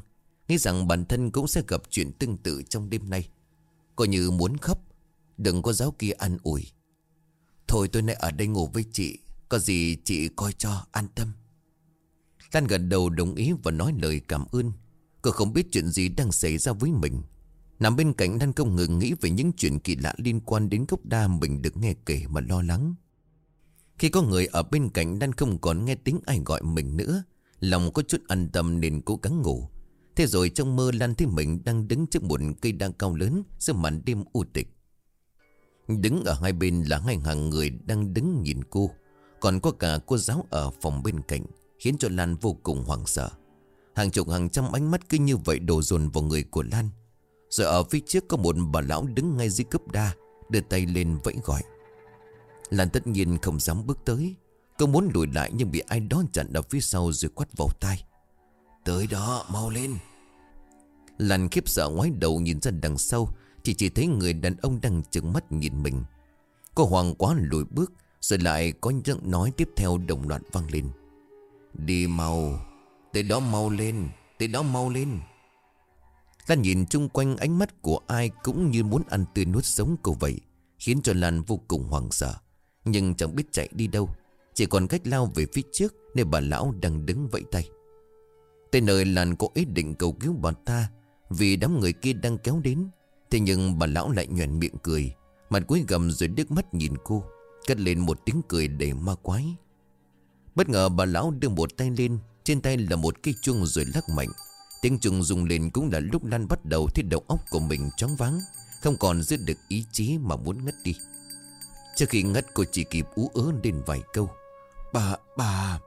nghĩ rằng bản thân cũng sẽ gặp chuyện tương tự trong đêm nay. Cô như muốn khóc. Đừng có giáo kia an ủi. Thôi tôi nay ở đây ngủ với chị, có gì chị coi cho an tâm. Lan gật đầu đồng ý và nói lời cảm ơn. Cô không biết chuyện gì đang xảy ra với mình. Nằm bên cạnh Lan không ngừng nghĩ về những chuyện kỳ lạ liên quan đến gốc đa mình được nghe kể mà lo lắng. Khi có người ở bên cạnh, Lan không còn nghe tiếng ai gọi mình nữa. Lòng có chút an tâm nên cố gắng ngủ. Thế rồi trong mơ Lan thấy mình đang đứng trước một cây đa cao lớn giữa màn đêm u tịch. Đứng ở hai bên là hai hàng người đang đứng nhìn cô. Còn có cả cô giáo ở phòng bên cạnh, khiến cho Lan vô cùng hoảng sợ. Hàng chục hàng trăm ánh mắt cứ như vậy đổ dồn vào người của Lan. Rồi ở phía trước có một bà lão đứng ngay dưới cướp đa, đưa tay lên vẫy gọi. Lan tất nhiên không dám bước tới. Cô muốn lùi lại nhưng bị ai đó chặn ở phía sau rồi quát vào tai. Tới đó, mau lên. Lan khiếp sợ ngoái đầu nhìn ra đằng sau, chỉ thấy người đàn ông đang trừng mắt nhìn mình. Cô hoảng quá lùi bước. Rồi lại có những nói tiếp theo đồng loạt vang lên. Đi mau, tới đó mau lên, tới đó mau lên. Lan nhìn chung quanh, ánh mắt của ai cũng như muốn ăn tươi nuốt sống cô vậy, khiến cho Lan vô cùng hoảng sợ. Nhưng chẳng biết chạy đi đâu, chỉ còn cách lao về phía trước nơi bà lão đang đứng vẫy tay. Tới nơi Lan có ý định cầu cứu bà ta, vì đám người kia đang kéo đến. Thế nhưng bà lão lại nhoẻn miệng cười, mặt cúi gằm rồi đứt mắt nhìn cô, cất lên một tiếng cười đầy ma quái. Bất ngờ bà lão đưa một tay lên, trên tay là một cây chuông rồi lắc mạnh. Tiếng chuông rung lên cũng là lúc Lan bắt đầu thấy đầu óc của mình choáng váng, không còn giữ được ý chí mà muốn ngất đi. Trước khi ngất cô chỉ kịp ú ớ lên vài câu. Bà.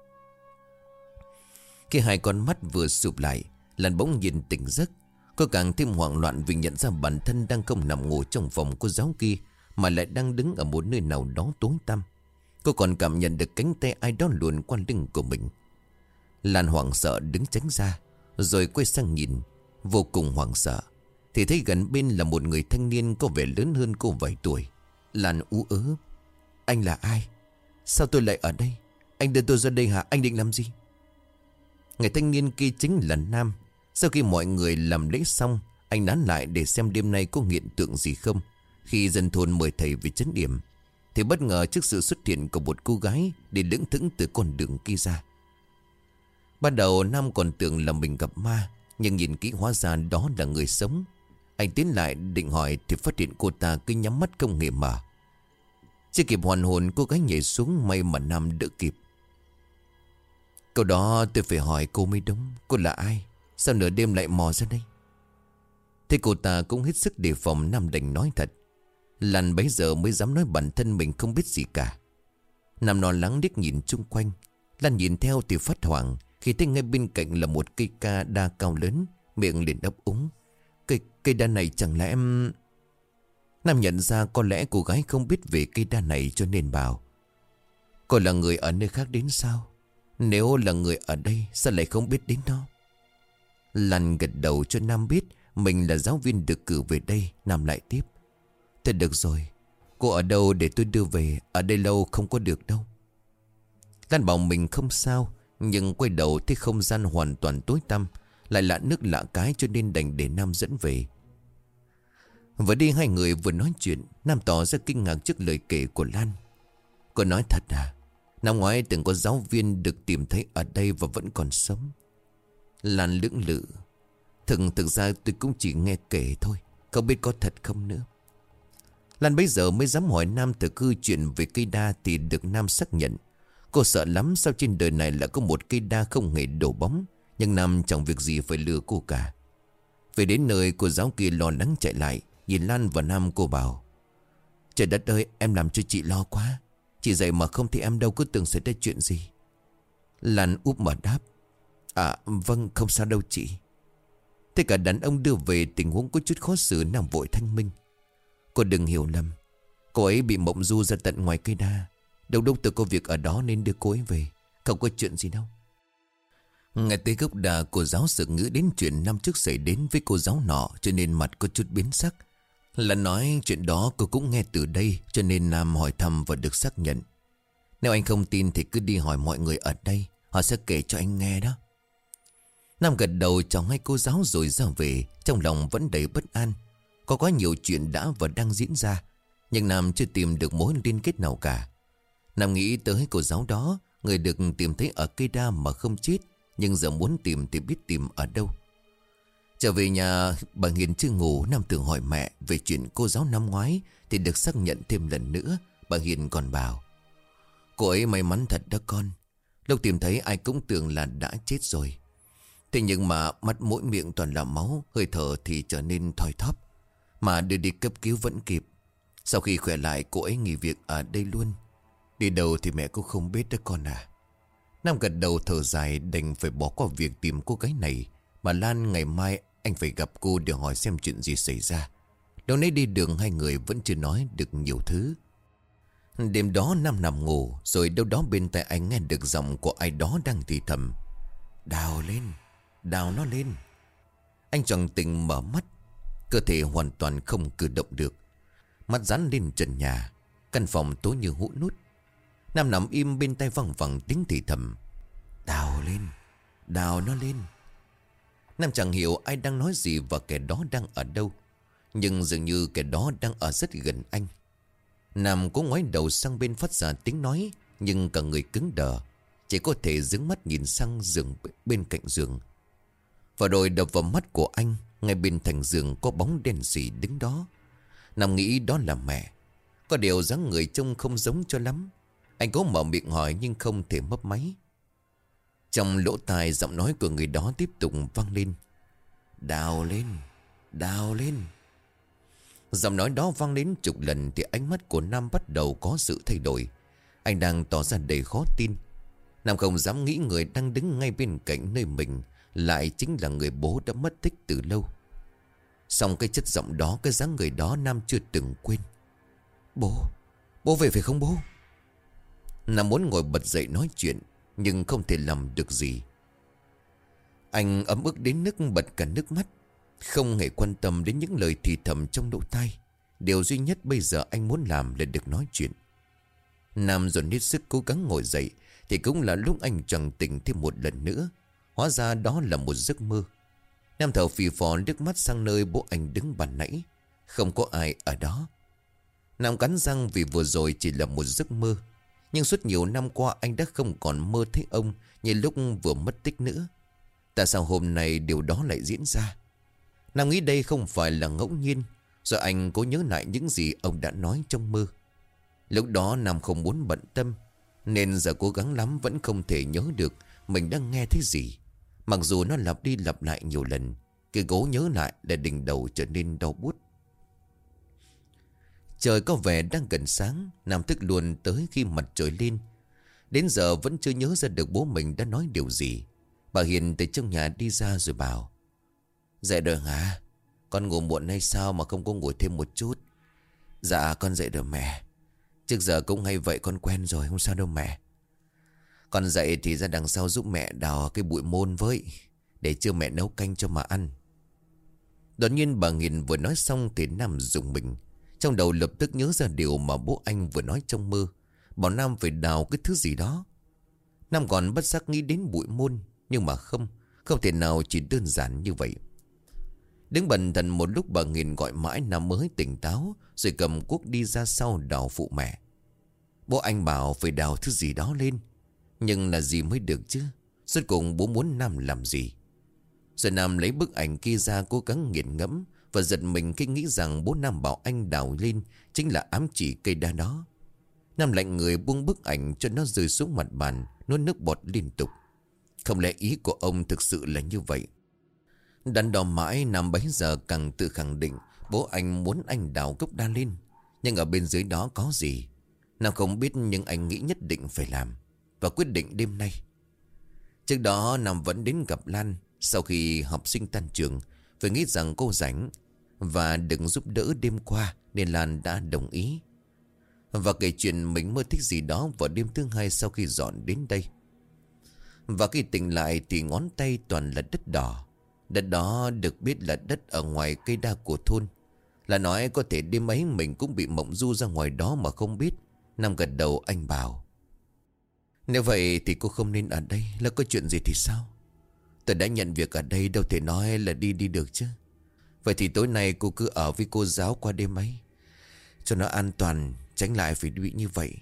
Khi hai con mắt vừa sụp lại, Lan bỗng nhiên tỉnh giấc. Cô càng thêm hoảng loạn vì nhận ra bản thân đang không nằm ngủ trong phòng cô giáo kia, mà lại đang đứng ở một nơi nào đó tối tăm. Cô còn cảm nhận được cánh tay ai đó luồn qua lưng của mình. Lan hoảng sợ đứng tránh ra, rồi quay sang nhìn, vô cùng hoảng sợ, thì thấy gần bên là một người thanh niên có vẻ lớn hơn cô vài tuổi. Lan ú ớ. Anh là ai? Sao tôi lại ở đây? Anh đưa tôi ra đây hả? Anh định làm gì? Người thanh niên kia chính là Nam. Sau khi mọi người làm lễ xong, anh nán lại để xem đêm nay có hiện tượng gì không. Khi dân thôn mời thầy về trấn yểm, thì bất ngờ trước sự xuất hiện của một cô gái để lững thững từ con đường kia ra. Ban đầu Nam còn tưởng là mình gặp ma, nhưng nhìn kỹ hóa ra đó là người sống. Anh tiến lại định hỏi thì phát hiện cô ta cứ nhắm mắt không hề mở. Chưa kịp hoàn hồn, cô gái nhảy xuống, may mà Nam đỡ kịp. Câu đó tôi phải hỏi cô mới đúng. Cô là ai? Sao nửa đêm lại mò ra đây? Thế cô ta cũng hết sức đề phòng, Nam đành nói thật. Lan bấy giờ mới dám nói bản thân mình không biết gì cả. Nam lo lắng điếc nhìn chung quanh. Lan nhìn theo thì phát hoảng khi thấy ngay bên cạnh là một cây ca đa cao lớn, miệng liền ấp úng. Cây đa này chẳng lẽ em... Nam nhận ra có lẽ cô gái không biết về cây đa này cho nên bảo. Cô là người ở nơi khác đến sao? Nếu là người ở đây sao lại không biết đến nó? Lan gật đầu cho Nam biết mình là giáo viên được cử về đây. Nam lại tiếp. Thôi được rồi, cô ở đâu để tôi đưa về? Ở đây lâu không có được đâu. Lan bảo mình không sao, nhưng quay đầu thấy không gian hoàn toàn tối tăm, lại lạ nước lạ cái cho nên đành để Nam dẫn về. Vừa đi hai người vừa nói chuyện, Nam tỏ ra kinh ngạc trước lời kể của Lan. Cô nói thật à? Năm ngoái từng có giáo viên được tìm thấy ở đây và vẫn còn sống. Lan lưỡng lự. Thực ra tôi cũng chỉ nghe kể thôi, không biết có thật không nữa. Lan bấy giờ mới dám hỏi Nam thực hư chuyện về cây đa thì được Nam xác nhận. Cô sợ lắm, sao trên đời này lại có một cây đa không hề đổ bóng, nhưng Nam chẳng việc gì phải lừa cô cả. Về đến nơi, cô giáo kia lo lắng chạy lại, nhìn Lan và Nam cô bảo. Trời đất ơi, em làm cho chị lo quá. Chị dậy mà không thấy em đâu, cứ tưởng xảy ra chuyện gì. Lan úp mở đáp. À vâng, không sao đâu chị. Thế cả đàn ông đưa về, tình huống có chút khó xử. Nam vội thanh minh. Cô đừng hiểu lầm, cô ấy bị mộng du ra tận ngoài cây đa. Đâu tôi có việc ở đó nên đưa cô ấy về, không có chuyện gì đâu. Nghe tới gốc đa, cô giáo sự ngữ đến chuyện năm trước xảy đến với cô giáo nọ, cho nên mặt có chút biến sắc. Lan nói chuyện đó cô cũng nghe từ đây, cho nên Nam hỏi thăm và được xác nhận. Nếu anh không tin thì cứ đi hỏi mọi người ở đây, họ sẽ kể cho anh nghe đó. Nam gật đầu chào ngay cô giáo rồi ra về. Trong lòng vẫn đầy bất an. Có quá nhiều chuyện đã và đang diễn ra, nhưng Nam chưa tìm được mối liên kết nào cả. Nam nghĩ tới cô giáo đó, người được tìm thấy ở cây đa mà không chết, nhưng giờ muốn tìm thì biết tìm ở đâu. Trở về nhà, bà Hiền chưa ngủ. Nam tưởng hỏi mẹ về chuyện cô giáo năm ngoái thì được xác nhận thêm lần nữa. Bà Hiền còn bảo: cô ấy may mắn thật đó con. Lúc tìm thấy ai cũng tưởng là đã chết rồi. Thế nhưng mà mắt mũi miệng toàn là máu, hơi thở thì trở nên thoi thóp. Mà đưa đi cấp cứu vẫn kịp. Sau khi khỏe lại, cô ấy nghỉ việc ở đây luôn. Đi đâu thì mẹ cũng không biết đó con à. Nam gật đầu thở dài, đành phải bỏ qua việc tìm cô gái này. Mà Lan, ngày mai anh phải gặp cô để hỏi xem chuyện gì xảy ra. Đâu nãy đi đường hai người vẫn chưa nói được nhiều thứ. Đêm đó Nam nằm ngủ, rồi đâu đó bên tai anh nghe được giọng của ai đó đang thì thầm: đào lên, đào nó lên. Anh choàng tỉnh mở mắt. Cơ thể hoàn toàn không cử động được. Mắt dán lên trần nhà. Căn phòng tối như hũ nút. Nam nằm im, bên tai văng vẳng tiếng thì thầm: đào lên, đào nó lên. Nam chẳng hiểu ai đang nói gì và kẻ đó đang ở đâu, nhưng dường như kẻ đó đang ở rất gần anh. Nam cố ngoái đầu sang bên phát ra tiếng nói, nhưng cả người cứng đờ, chỉ có thể dính mắt nhìn sang giường bên cạnh giường. Và rồi đập vào mắt của anh, ngay bên thành giường có bóng đen sì đứng đó. Nam nghĩ đó là mẹ. Có điều dáng người trông không giống cho lắm. Anh cố mở miệng hỏi nhưng không thể mấp máy. Trong lỗ tai, giọng nói của người đó tiếp tục vang lên: đào lên, đào lên. Giọng nói đó vang đến chục lần thì ánh mắt của Nam bắt đầu có sự thay đổi. Anh đang tỏ ra đầy khó tin. Nam không dám nghĩ người đang đứng ngay bên cạnh nơi mình lại chính là người bố đã mất tích từ lâu. Song cái chất giọng đó, cái dáng người đó Nam chưa từng quên. Bố, bố về phải không bố? Nam muốn ngồi bật dậy nói chuyện, nhưng không thể làm được gì. Anh ấm ức đến nước bật cả nước mắt, không hề quan tâm đến những lời thì thầm trong lỗ tai. Điều duy nhất bây giờ anh muốn làm là được nói chuyện. Nam dồn hết sức cố gắng ngồi dậy, thì cũng là lúc anh choàng tỉnh thêm một lần nữa. Hóa ra đó là một giấc mơ. Nam thở phì phò liếc mắt sang nơi bố anh đứng ban nãy. Không có ai ở đó. Nam cắn răng vì vừa rồi chỉ là một giấc mơ. Nhưng suốt nhiều năm qua anh đã không còn mơ thấy ông như lúc vừa mất tích nữa. Tại sao hôm nay điều đó lại diễn ra? Nam nghĩ đây không phải là ngẫu nhiên. Rồi anh cố nhớ lại những gì ông đã nói trong mơ. Lúc đó Nam không muốn bận tâm, nên giờ cố gắng lắm vẫn không thể nhớ được mình đang nghe thấy gì. Mặc dù nó lặp đi lặp lại nhiều lần, cái cố nhớ lại là đỉnh đầu trở nên đau buốt. Trời có vẻ đang gần sáng. Nam thức luôn tới khi mặt trời lên. Đến giờ vẫn chưa nhớ ra được bố mình đã nói điều gì. Bà Hiền từ trong nhà đi ra rồi bảo: dậy rồi hả? Con ngủ muộn hay sao mà không có ngủ thêm một chút? Dạ con dậy rồi mẹ. Trước giờ cũng hay vậy, con quen rồi, không sao đâu mẹ. Con dậy thì ra đằng sau giúp mẹ đào cái bụi môn với, để trưa mẹ nấu canh cho mà ăn. Đột nhiên bà Hiền vừa nói xong thì Nam rùng mình. Trong đầu lập tức nhớ ra điều mà bố anh vừa nói trong mơ, bảo Nam phải đào cái thứ gì đó. Nam còn bất giác nghĩ đến bụi môn, nhưng mà không thể nào chỉ đơn giản như vậy. Đứng bần thần một lúc, bà Hiền gọi mãi Nam mới tỉnh táo, rồi cầm cuốc đi ra sau đào phụ mẹ. Bố anh bảo phải đào thứ gì đó lên, nhưng là gì mới được chứ? Rốt cùng bố muốn Nam làm gì? Rồi Nam lấy bức ảnh kia ra cố gắng nghiền ngẫm, và giật mình khi nghĩ rằng bố Nam bảo anh đào lên chính là ám chỉ cây đa đó. Nam lạnh người buông bức ảnh cho nó rơi xuống mặt bàn, nuốt nước bọt liên tục. Không lẽ ý của ông thực sự là như vậy? Đắn đo mãi, Nam bấy giờ càng tự khẳng định bố anh muốn anh đào gốc đa lên. Nhưng ở bên dưới đó có gì Nam không biết, nhưng anh nghĩ nhất định phải làm, và quyết định đêm nay. Trước đó Nam vẫn đến gặp Lan sau khi học sinh tan trường, vì nghĩ rằng cô rảnh và đừng giúp đỡ đêm qua, nên Lan đã đồng ý. Và kể chuyện mình mơ thích gì đó vào đêm thứ hai sau khi dọn đến đây. Và khi tỉnh lại thì ngón tay toàn là đất đỏ. Đất đó được biết là đất ở ngoài cây đa của thôn. Là nói có thể đêm ấy mình cũng bị mộng du ra ngoài đó mà không biết. Nam gật đầu, anh bảo: nếu vậy thì cô không nên ở đây. Là có chuyện gì thì sao? Tôi đã nhận việc ở đây, đâu thể nói là đi được chứ. Vậy thì tối nay cô cứ ở với cô giáo qua đêm ấy, cho nó an toàn, tránh lại phải bị như vậy.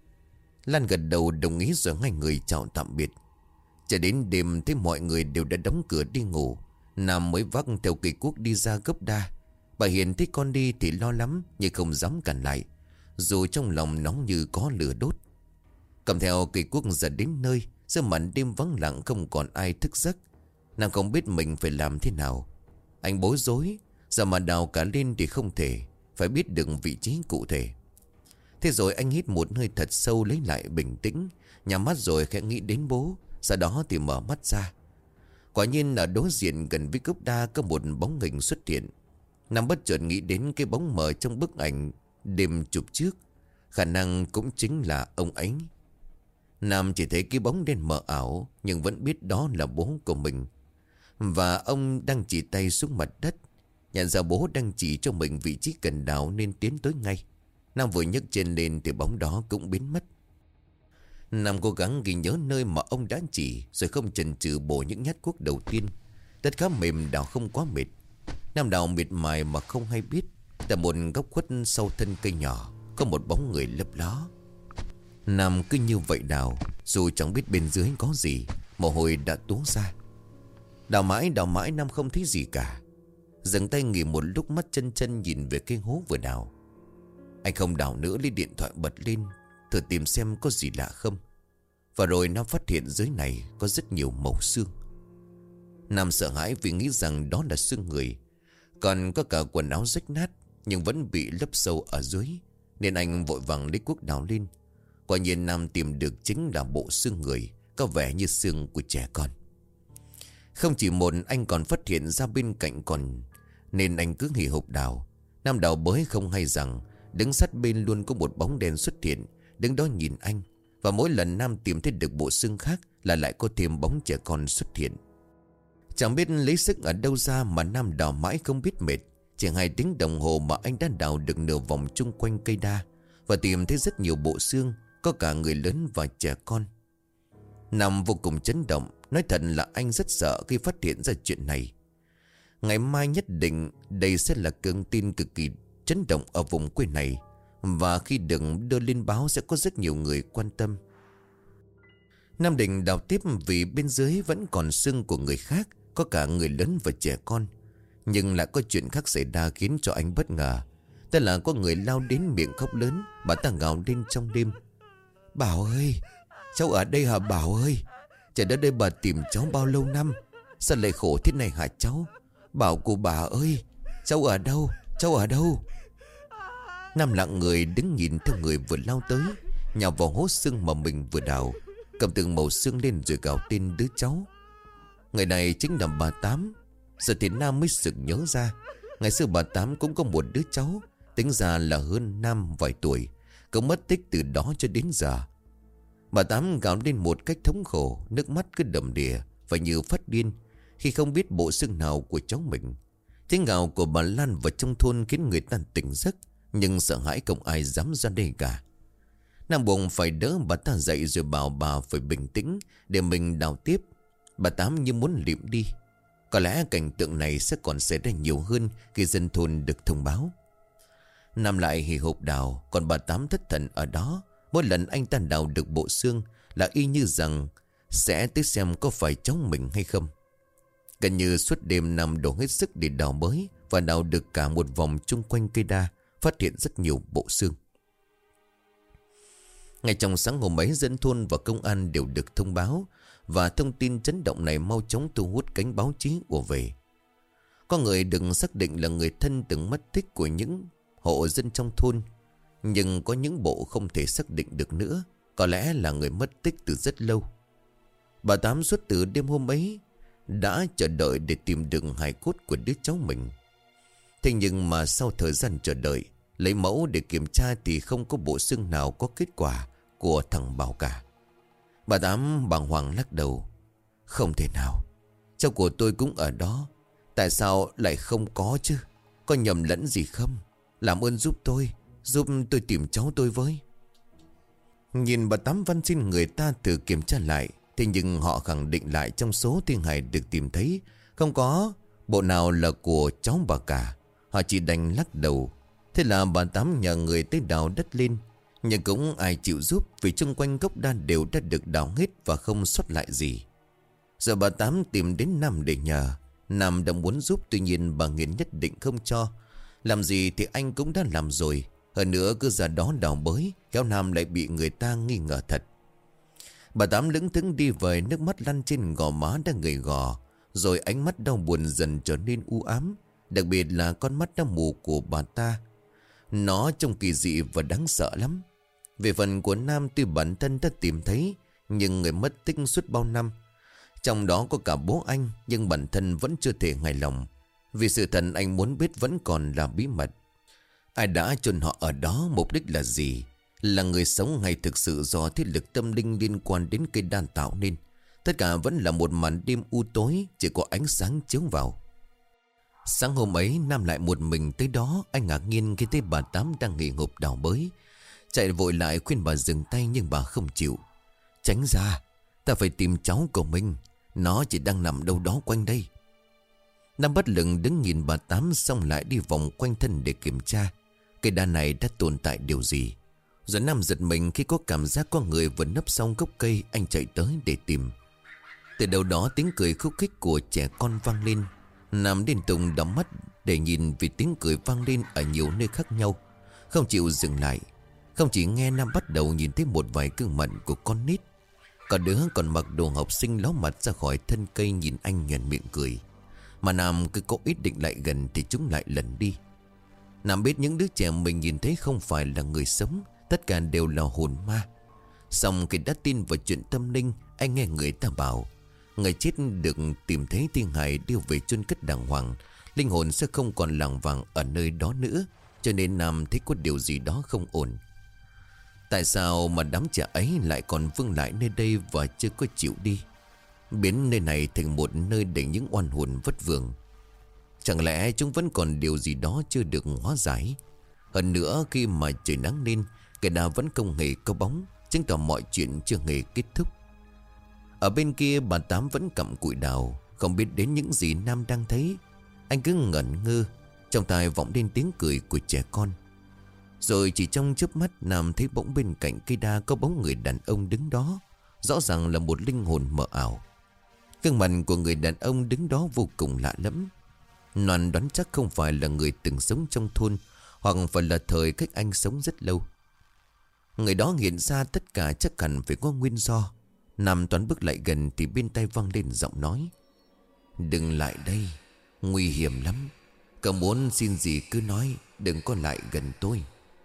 Lan gật đầu đồng ý rồi hai người chào tạm biệt. Cho đến đêm thấy mọi người đều đã đóng cửa đi ngủ, Nam mới vác theo cây cuốc đi ra gấp đa. Bà Hiền thấy con đi thì lo lắm, nhưng không dám cản lại, dù trong lòng nóng như có lửa đốt. Cầm theo cây cuốc ra đến nơi, giữa màn đêm vắng lặng không còn ai thức giấc. Nam không biết mình phải làm thế nào. Anh bối rối, giờ mà đào cả lên thì không thể, phải biết được vị trí cụ thể. Thế rồi anh hít một hơi thật sâu lấy lại bình tĩnh, nhắm mắt rồi khẽ nghĩ đến bố. Sau đó thì mở mắt ra. Quả nhiên ở đối diện gần với gốc đa có một bóng hình xuất hiện. Nam bất chợt nghĩ đến cái bóng mờ trong bức ảnh đêm chụp trước, khả năng cũng chính là ông ấy. Nam chỉ thấy cái bóng đen mờ ảo, nhưng vẫn biết đó là bố của mình. Và ông đang chỉ tay xuống mặt đất. Nhận ra bố đang chỉ cho mình vị trí cần đào nên tiến tới ngay. Nam vừa nhấc chân lên thì bóng đó cũng biến mất. Nam cố gắng ghi nhớ nơi mà ông đã chỉ, rồi không chần chừ bổ những nhát cuốc đầu tiên. Đất khá mềm, đào không quá mệt. Nam đào miệt mài mà không hay biết, tại một góc khuất sau thân cây nhỏ có một bóng người lấp ló. Nam cứ như vậy đào, dù chẳng biết bên dưới có gì, mồ hôi đã túa ra. Đào mãi Nam không thấy gì cả. Dừng tay nghỉ một lúc, mắt chân nhìn về cái hố vừa đào. Anh không đào nữa, lấy điện thoại bật lên thử tìm xem có gì lạ không. Và rồi Nam phát hiện dưới này có rất nhiều mẩu xương. Nam sợ hãi vì nghĩ rằng đó là xương người. Còn có cả quần áo rách nát, nhưng vẫn bị lấp sâu ở dưới, nên anh vội vàng lấy cuốc đào lên. Quả nhiên Nam tìm được chính là bộ xương người, có vẻ như xương của trẻ con. Không chỉ một, anh còn phát hiện ra bên cạnh còn, nên anh cứ hì hục đào. Nam đào bới không hay rằng đứng sát bên luôn có một bóng đen xuất hiện, đứng đó nhìn anh. Và mỗi lần Nam tìm thấy được bộ xương khác là lại có thêm bóng trẻ con xuất hiện. Chẳng biết lấy sức ở đâu ra mà Nam đào mãi không biết mệt. Chỉ 2 tiếng đồng hồ mà anh đã đào được nửa vòng chung quanh cây đa, và tìm thấy rất nhiều bộ xương, có cả người lớn và trẻ con. Nam vô cùng chấn động. Nói thật là anh rất sợ khi phát hiện ra chuyện này. Ngày mai nhất định đây sẽ là cơn tin cực kỳ chấn động ở vùng quê này, và khi được đưa lên báo sẽ có rất nhiều người quan tâm. Nam định đào tiếp vì bên dưới vẫn còn xương của người khác, có cả người lớn và trẻ con. Nhưng lại có chuyện khác xảy ra khiến cho anh bất ngờ. Tức là có người lao đến miệng khóc lớn. Bà ta gào lên trong đêm: "Bảo ơi, cháu ở đây hả Bảo ơi? Trời đất ơi, bà tìm cháu bao lâu năm, sao lại khổ thế này hả cháu? Bảo của bà ơi, cháu ở đâu? Cháu ở đâu?" Nam lặng người đứng nhìn theo người vừa lao tới, nhào vào hố xương mà mình vừa đào, cầm từng mẩu xương lên rồi gào tên đứa cháu. Người này chính là bà Tám. Giờ thì Nam mới sực nhớ ra, ngày xưa bà Tám cũng có một đứa cháu, tính ra là hơn Nam vài tuổi, cũng mất tích từ đó cho đến giờ. Bà Tám gào lên một cách thống khổ, nước mắt cứ đầm đìa và như phát điên khi không biết bộ xương nào của cháu mình. Tiếng gào của bà Lan vào trong thôn khiến người ta tỉnh giấc, nhưng sợ hãi không ai dám ra đây cả. Nam buồn phải đỡ bà ta dậy rồi bảo bà phải bình tĩnh để mình đào tiếp. Bà Tám như muốn liệm đi. Có lẽ cảnh tượng này sẽ còn xảy ra nhiều hơn khi dân thôn được thông báo. Nam lại hì hục đào, còn bà Tám thất thần ở đó. Mỗi lần anh ta đào được bộ xương là y như rằng sẽ tới xem có phải cháu mình hay không. Gần như suốt đêm Nam đổ hết sức để đào bới, và đào được cả một vòng chung quanh cây đa, phát hiện rất nhiều bộ xương. Ngay trong sáng hôm ấy, dân thôn và công an đều được thông báo, và thông tin chấn động này mau chóng thu hút cánh báo chí ùa về. Có người được xác định là người thân từng mất tích của những hộ dân trong thôn, nhưng có những bộ không thể xác định được nữa, có lẽ là người mất tích từ rất lâu. Bà Tám suốt từ đêm hôm ấy đã chờ đợi để tìm được hài cốt của đứa cháu mình. Thế nhưng mà sau thời gian chờ đợi, lấy mẫu để kiểm tra thì không có bộ xương nào có kết quả của thằng Bảo cả. Bà Tám bàng hoàng lắc đầu: "Không thể nào, cháu của tôi cũng ở đó, tại sao lại không có chứ? Có nhầm lẫn gì không? Làm ơn giúp tôi tìm cháu tôi với." Nhìn bà Tám van xin người ta thử kiểm tra lại Thế nhưng họ khẳng định lại trong số thi hài được tìm thấy, không có bộ nào là của cháu bà cả. Họ chỉ đành lắc đầu. Thế là bà Tám nhờ người tới đào đất lên, nhưng cũng ai chịu giúp, vì chung quanh gốc đa đều đã được đào hết và không sót lại gì. Giờ bà Tám tìm đến Nam để nhờ. Nam đã muốn giúp, tuy nhiên bà Nghiên nhất định không cho. Làm gì thì anh cũng đã làm rồi. Hơn nữa cứ ra đó đào bới, khéo Nam lại bị người ta nghi ngờ thật. Bà Tám lững thững đi về, nước mắt lăn trên gò má đang gầy gò, rồi ánh mắt đau buồn dần trở nên u ám. Đặc biệt là con mắt đã mù của bà ta, nó trông kỳ dị và đáng sợ lắm. Về phần của Nam, tuy bản thân đã tìm thấy, nhưng người mất tích suốt bao năm, trong đó có cả bố anh, nhưng bản thân vẫn chưa thể hài lòng. Vì sự thật anh muốn biết vẫn còn là bí mật. Ai đã chôn họ ở đó, mục đích là gì? Là người sống hay thực sự do thế lực tâm linh liên quan đến cây đan tạo nên? Tất cả vẫn là một màn đêm u tối, chỉ có ánh sáng chiếu vào. Sáng hôm ấy, Nam lại một mình tới đó. Anh ngạc nhiên khi thấy bà Tám đang nghỉ ngộp đào bới. Chạy vội lại khuyên bà dừng tay, nhưng bà không chịu. Tránh ra, ta phải tìm cháu của mình. Nó chỉ đang nằm đâu đó quanh đây. Nam bất lực đứng nhìn bà Tám, xong lại đi vòng quanh thân để kiểm tra cây đa này đã tồn tại điều gì. Rồi Nam giật mình khi có cảm giác có người vừa nấp sau gốc cây. Anh chạy tới để tìm. Từ đâu đó tiếng cười khúc khích của trẻ con vang lên. Nam liên tục đảo mắt để nhìn, vì tiếng cười vang lên ở nhiều nơi khác nhau, không chịu dừng lại. Không chỉ nghe, Nam bắt đầu nhìn thấy một vài gương mặt của con nít. Có đứa còn mặc đồ học sinh ló mặt ra khỏi thân cây nhìn anh nhoẻn miệng cười. Mà Nam cứ có ý định lại gần thì chúng lại lẩn đi. Nam biết những đứa trẻ mình nhìn thấy không phải là người sống, tất cả đều là hồn ma. Xong khi đã tin vào chuyện tâm linh, anh nghe người ta bảo người chết được tìm thấy thi hài đưa về chôn cất đàng hoàng, linh hồn sẽ không còn lảng vảng ở nơi đó nữa. Cho nên Nam thấy có điều gì đó không ổn. Tại sao mà đám trẻ ấy lại còn vương lại nơi đây và chưa có chịu đi, biến nơi này thành một nơi để những oan hồn vất vưởng? Chẳng lẽ chúng vẫn còn điều gì đó chưa được hóa giải? Hơn nữa, khi mà trời nắng lên, cây đa vẫn không hề có bóng, chứng tỏ mọi chuyện chưa hề kết thúc. Ở bên kia, bà Tám vẫn cặm cụi đào, không biết đến những gì Nam đang thấy. Anh cứ ngẩn ngơ, trong tai vọng lên tiếng cười của trẻ con. Rồi chỉ trong chớp mắt, Nam thấy bỗng bên cạnh cây đa có bóng người đàn ông đứng đó. Rõ ràng là một linh hồn mờ ảo. Gương mặt của người đàn ông đứng đó vô cùng lạ lẫm. Noan đoán chắc không phải là người từng sống trong thôn, hoặc phải là thời cách anh sống rất lâu. Người đó hiện ra tất cả chắc hẳn phải có nguyên do. Nam toán bước lại gần thì bên tai vang lên giọng nói: đừng lại đây, nguy hiểm lắm. Cậu muốn xin gì cứ nói, đừng có lại gần tôi.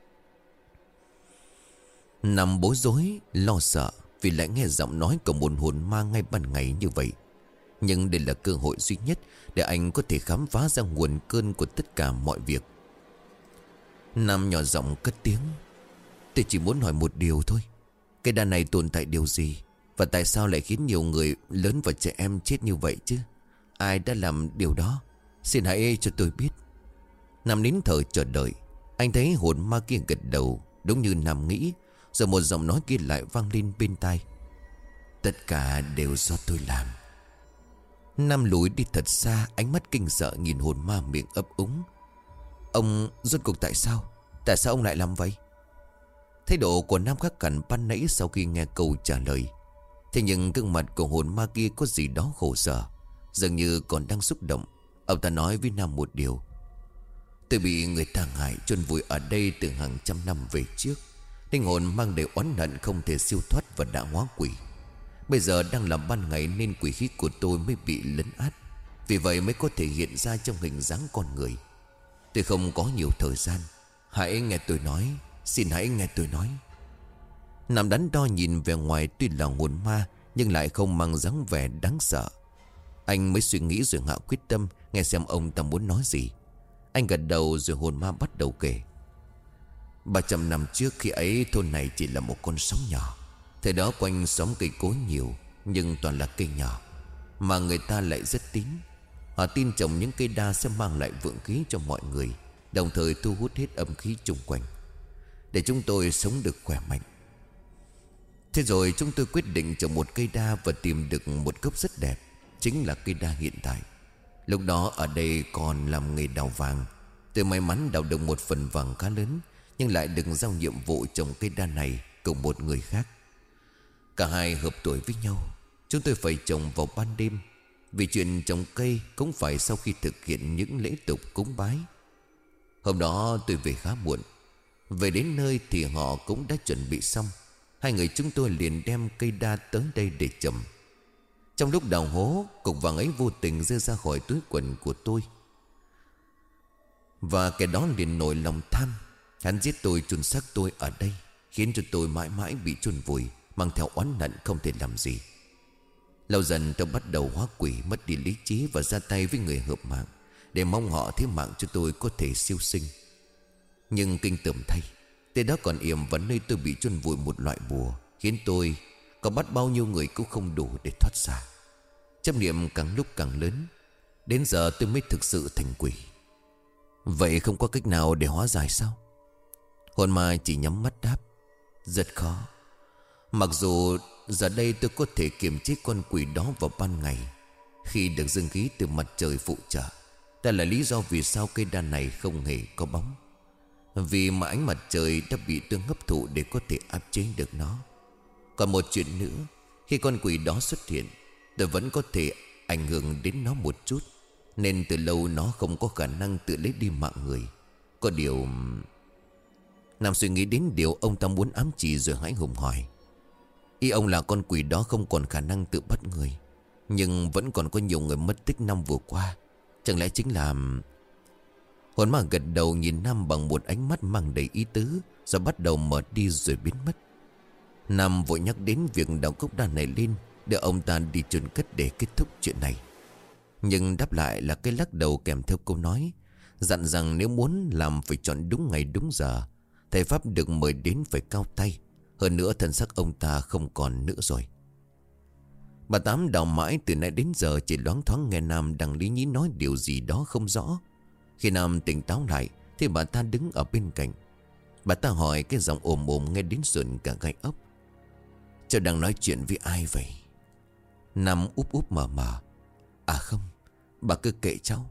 Nam bối rối, lo sợ vì lại nghe giọng nói của một hồn ma ngay ban ngày như vậy. Nhưng đây là cơ hội duy nhất để anh có thể khám phá ra nguồn cơn của tất cả mọi việc. Nam nhỏ giọng cất tiếng: tôi chỉ muốn hỏi một điều thôi. Cây đa này tồn tại điều gì, và tại sao lại khiến nhiều người lớn và trẻ em chết như vậy chứ? Ai đã làm điều đó? Xin hãy cho tôi biết. Nam nín thở chờ đợi. Anh thấy hồn ma kia gật đầu, đúng như Nam nghĩ. Rồi một giọng nói kia lại vang lên bên tai: tất cả đều do tôi làm. Nam lùi đi thật xa, ánh mắt kinh sợ nhìn hồn ma miệng ấp úng: ông rốt cuộc tại sao? Tại sao ông lại làm vậy? Thái độ của Nam khác hẳn ban nãy sau khi nghe câu trả lời. Thế nhưng gương mặt của hồn ma kia có gì đó khổ sở, dường như còn đang xúc động. Ông ta nói với Nam một điều: tôi bị người ta hại chôn vùi ở đây từ hàng trăm năm về trước. Linh hồn mang đầy oán hận không thể siêu thoát và đã hóa quỷ. Bây giờ đang là ban ngày nên quỷ khí của tôi mới bị lấn át, vì vậy mới có thể hiện ra trong hình dáng con người. Tôi không có nhiều thời gian, hãy nghe tôi nói. Xin hãy nghe tôi nói. Nam đắn đo nhìn về ngoài, tuy là hồn ma nhưng lại không mang dáng vẻ đáng sợ. Anh mới suy nghĩ rồi hạ quyết tâm nghe xem ông ta muốn nói gì. Anh gật đầu rồi hồn ma bắt đầu kể: 300 năm trước, khi ấy thôn này chỉ là một con sóng nhỏ. Thời đó quanh xóm cây cối nhiều, nhưng toàn là cây nhỏ, mà người ta lại rất tín. Họ tin trồng những cây đa sẽ mang lại vượng khí cho mọi người, đồng thời thu hút hết âm khí chung quanh, để chúng tôi sống được khỏe mạnh. Thế rồi chúng tôi quyết định trồng một cây đa và tìm được một gốc rất đẹp, chính là cây đa hiện tại. Lúc đó ở đây còn làm nghề đào vàng. Tôi may mắn đào được một phần vàng khá lớn, nhưng lại được giao nhiệm vụ trồng cây đa này cùng một người khác. Cả hai hợp tuổi với nhau. Chúng tôi phải trồng vào ban đêm, vì chuyện trồng cây cũng phải sau khi thực hiện những lễ tục cúng bái. Hôm đó tôi về khá muộn. Về đến nơi thì họ cũng đã chuẩn bị xong. Hai người chúng tôi liền đem cây đa tới đây để trồng. Trong lúc đào hố, cục vàng ấy vô tình rơi ra khỏi túi quần của tôi, và kẻ đó liền nổi lòng tham. Hắn giết tôi, chôn xác tôi ở đây, khiến cho tôi mãi mãi bị chôn vùi, mang theo oán hận không thể làm gì. Lâu dần tôi bắt đầu hóa quỷ, mất đi lý trí và ra tay với người hợp mạng, để mong họ thế mạng cho tôi có thể siêu sinh. Nhưng kinh tởm thay, tên đó còn yểm vào nơi tôi bị chôn vùi một loại bùa, khiến tôi có bắt bao nhiêu người cũng không đủ để thoát ra. Chấp niệm càng lúc càng lớn, đến giờ tôi mới thực sự thành quỷ. Vậy không có cách nào để hóa giải sao? Hồn ma chỉ nhắm mắt đáp: rất khó. Mặc dù giờ đây tôi có thể kiềm chế con quỷ đó vào ban ngày, khi được dương khí từ mặt trời phụ trợ. Đây là lý do vì sao cây đa này không hề có bóng, vì mà ánh mặt trời đã bị tôi hấp thụ để có thể áp chế được nó. Còn một chuyện nữa, khi con quỷ đó xuất hiện, tôi vẫn có thể ảnh hưởng đến nó một chút, nên từ lâu nó không có khả năng tự lấy đi mạng người. Có điều... Nam suy nghĩ đến điều ông ta muốn ám chỉ rồi hãi hùng hỏi: ý ông là con quỷ đó không còn khả năng tự bắt người, nhưng vẫn còn có nhiều người mất tích năm vừa qua, chẳng lẽ chính là... Hồn ma gật đầu nhìn Nam bằng một ánh mắt mang đầy ý tứ, rồi bắt đầu mở đi rồi biến mất. Nam vội nhắc đến việc đào cốc đa này lên, để ông ta đi chôn cất để kết thúc chuyện này. Nhưng đáp lại là cái lắc đầu kèm theo câu nói, dặn rằng nếu muốn làm phải chọn đúng ngày đúng giờ. Thầy pháp được mời đến phải cao tay. Hơn nữa thân xác ông ta không còn nữa rồi. Bà Tám đào mãi từ nãy đến giờ, chỉ loáng thoáng nghe Nam đang lý nhí nói điều gì đó không rõ. Khi Nam tỉnh táo lại thì bà ta đứng ở bên cạnh. Bà ta hỏi cái giọng ồm ồm nghe đến sườn cả gai ốc: cháu đang nói chuyện với ai vậy? Nam úp úp mờ mờ: à không, bà cứ kệ cháu.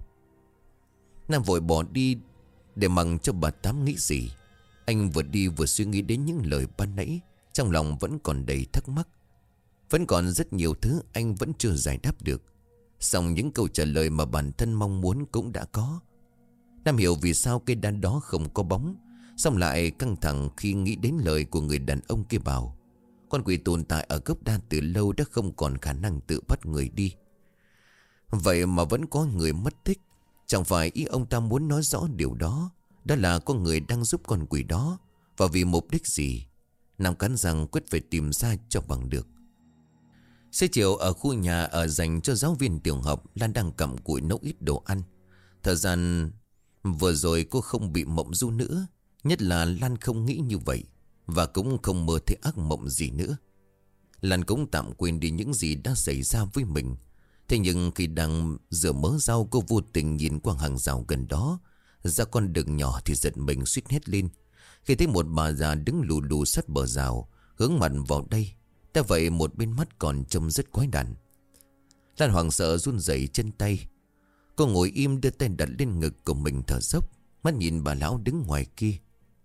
Nam vội bỏ đi để mặc cho bà Tám nghĩ gì. Anh vừa đi vừa suy nghĩ đến những lời ban nãy, trong lòng vẫn còn đầy thắc mắc. Vẫn còn rất nhiều thứ anh vẫn chưa giải đáp được. Song những câu trả lời mà bản thân mong muốn cũng đã có. Nam hiểu vì sao cây đa đó không có bóng, song lại căng thẳng khi nghĩ đến lời của người đàn ông kia bảo con quỷ tồn tại ở gốc đa từ lâu đã không còn khả năng tự bắt người đi. Vậy mà vẫn có người mất tích. Chẳng phải ý ông ta muốn nói rõ điều đó, đó là có người đang giúp con quỷ đó, và vì mục đích gì? Nam cắn răng quyết phải tìm ra cho bằng được. Xế chiều ở khu nhà ở dành cho giáo viên tiểu học, Lan đang cặm cụi nấu ít đồ ăn. Thời gian vừa rồi cô không bị mộng du nữa. Nhất là Lan không nghĩ như vậy, và cũng không mơ thấy ác mộng gì nữa. Lan cũng tạm quên đi những gì đã xảy ra với mình. Thế nhưng khi đang rửa mớ rau, cô vô tình nhìn qua hàng rào gần đó, ra con đường nhỏ thì giật mình suýt hét lên khi thấy một bà già đứng lù lù sát bờ rào, hướng mặt vào đây. Đã vậy một bên mắt còn trông rất quái đản. Lan hoảng sợ run rẩy chân tay. Cô ngồi im đưa tay đặt lên ngực của mình thở dốc, mắt nhìn bà lão đứng ngoài kia.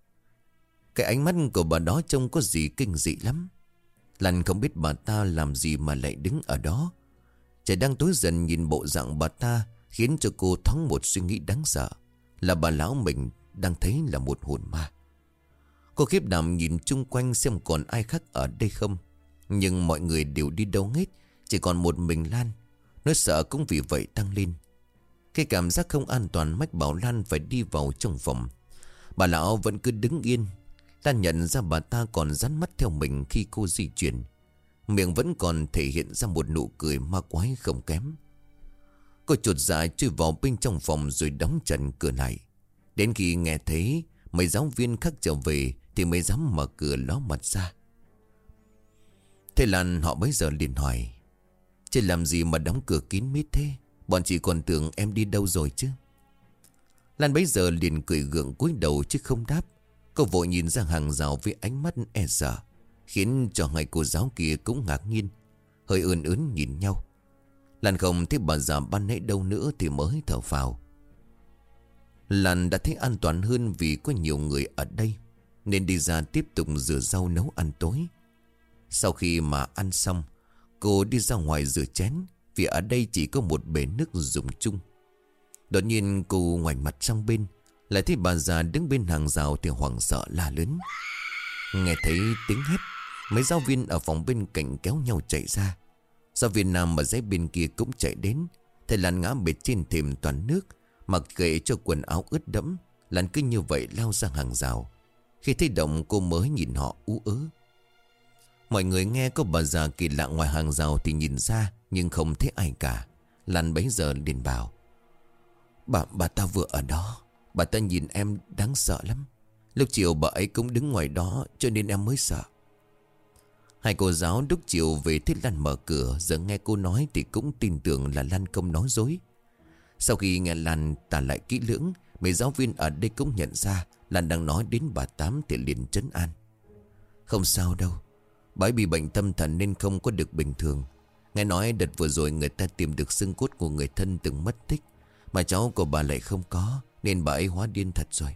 Cái ánh mắt của bà đó trông có gì kinh dị lắm. Lan không biết bà ta làm gì mà lại đứng ở đó. Trời đang tối dần, nhìn bộ dạng bà ta khiến cho cô thoáng một suy nghĩ đáng sợ, là bà lão mình đang thấy là một hồn ma. Cô khiếp đảm nhìn chung quanh xem còn ai khác ở đây không, nhưng mọi người đều đi đâu hết, chỉ còn một mình Lan. Nỗi sợ cũng vì vậy tăng lên. Cái cảm giác không an toàn mách bảo Lan phải đi vào trong phòng. Bà lão vẫn cứ đứng yên. Lan nhận ra bà ta còn dán mắt theo mình khi cô di chuyển, miệng vẫn còn thể hiện ra một nụ cười ma quái không kém. Cô chột dạ chui vào bên trong phòng rồi đóng chặt cửa lại. Đến khi nghe thấy mấy giáo viên khác trở về thì mới dám mở cửa ló mặt ra. Thế Lan họ bấy giờ liền hỏi: chứ làm gì mà đóng cửa kín mít thế? Bọn chị còn tưởng em đi đâu rồi chứ? Lan bấy giờ liền cười gượng cúi đầu chứ không đáp. Cô vội nhìn ra hàng rào với ánh mắt e sợ, khiến cho hai cô giáo kia cũng ngạc nhiên, hơi ươn ướn nhìn nhau. Lan không thấy bà già ban nãy đâu nữa thì mới thở phào. Lan đã thấy an toàn hơn vì có nhiều người ở đây, nên đi ra tiếp tục rửa rau nấu ăn tối. Sau khi mà ăn xong, cô đi ra ngoài rửa chén, vì ở đây chỉ có một bể nước dùng chung. Đột nhiên cô ngoảnh mặt sang bên, lại thấy bà già đứng bên hàng rào thì hoảng sợ la lớn. Nghe thấy tiếng hét, mấy giáo viên ở phòng bên cạnh kéo nhau chạy ra. Giáo viên nam ở dãy bên kia cũng chạy đến. Thầy Lan ngã bệt trên thềm toàn nước, mặc kệ cho quần áo ướt đẫm. Lan cứ như vậy lao ra hàng rào. Khi thấy động cô mới nhìn họ ú ớ. Mọi người nghe có bà già kỳ lạ ngoài hàng rào thì nhìn ra, nhưng không thấy ai cả. Lan bấy giờ liền bảo: Bà ta vừa ở đó. Bà ta nhìn em đáng sợ lắm. Lúc chiều bà ấy cũng đứng ngoài đó, cho nên em mới sợ. Hai cô giáo lúc chiều về thấy Lan mở cửa, giờ nghe cô nói thì cũng tin tưởng là Lan không nói dối. Sau khi nghe Lan tả lại kỹ lưỡng, mấy giáo viên ở đây cũng nhận ra Lan đang nói đến bà Tám thì liền trấn an: Không sao đâu, bà ấy bị bệnh tâm thần nên không có được bình thường. Nghe nói đợt vừa rồi người ta tìm được xương cốt của người thân từng mất tích, mà cháu của bà lại không có, nên bà ấy hóa điên thật rồi.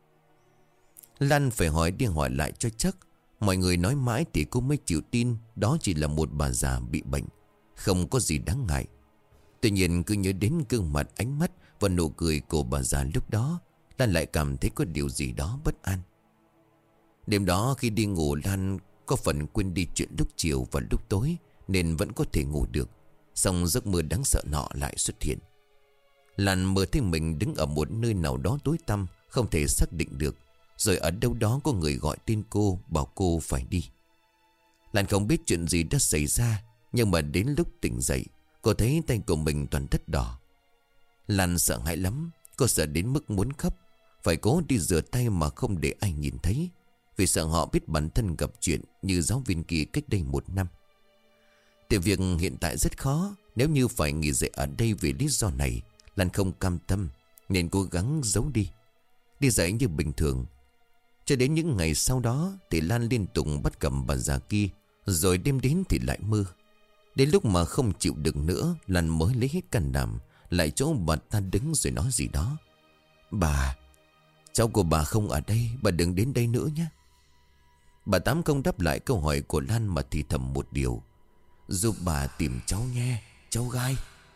Lan phải hỏi đi hỏi lại cho chắc. Mọi người nói mãi thì cô mới chịu tin đó chỉ là một bà già bị bệnh, không có gì đáng ngại. Tuy nhiên cứ nhớ đến gương mặt, ánh mắt và nụ cười của bà già lúc đó, Lan lại cảm thấy có điều gì đó bất an. Đêm đó khi đi ngủ, Lan có phần quên đi chuyện lúc chiều và lúc tối, nên vẫn có thể ngủ được. Xong giấc mơ đáng sợ nọ lại xuất hiện. Lan mơ thấy mình đứng ở một nơi nào đó tối tăm, không thể xác định được. Rồi ở đâu đó có người gọi tên cô, bảo cô phải đi. Lan không biết chuyện gì đã xảy ra, nhưng mà đến lúc tỉnh dậy, cô thấy tay của mình toàn đất đỏ. Lan sợ hãi lắm, cô sợ đến mức muốn khóc. Phải cố đi rửa tay mà không để ai nhìn thấy, vì sợ họ biết bản thân gặp chuyện như giáo viên kia cách đây 1 năm. Tìm việc hiện tại rất khó. Nếu như phải nghỉ dạy ở đây vì lý do này, Lan không cam tâm, nên cố gắng giấu đi, đi dạy như bình thường. Cho đến những ngày sau đó thì Lan liên tục bắt gặp bà già kia, rồi đêm đến thì lại mơ. Đến lúc mà không chịu được nữa, Lan mới lấy hết can đảm lại chỗ bà ta đứng rồi nói gì đó: Bà, cháu của bà không ở đây, bà đừng đến đây nữa nhé. Bà Tám không đáp lại câu hỏi của Lan mà thì thầm một điều: Giúp bà tìm cháu nhé, cháu gái.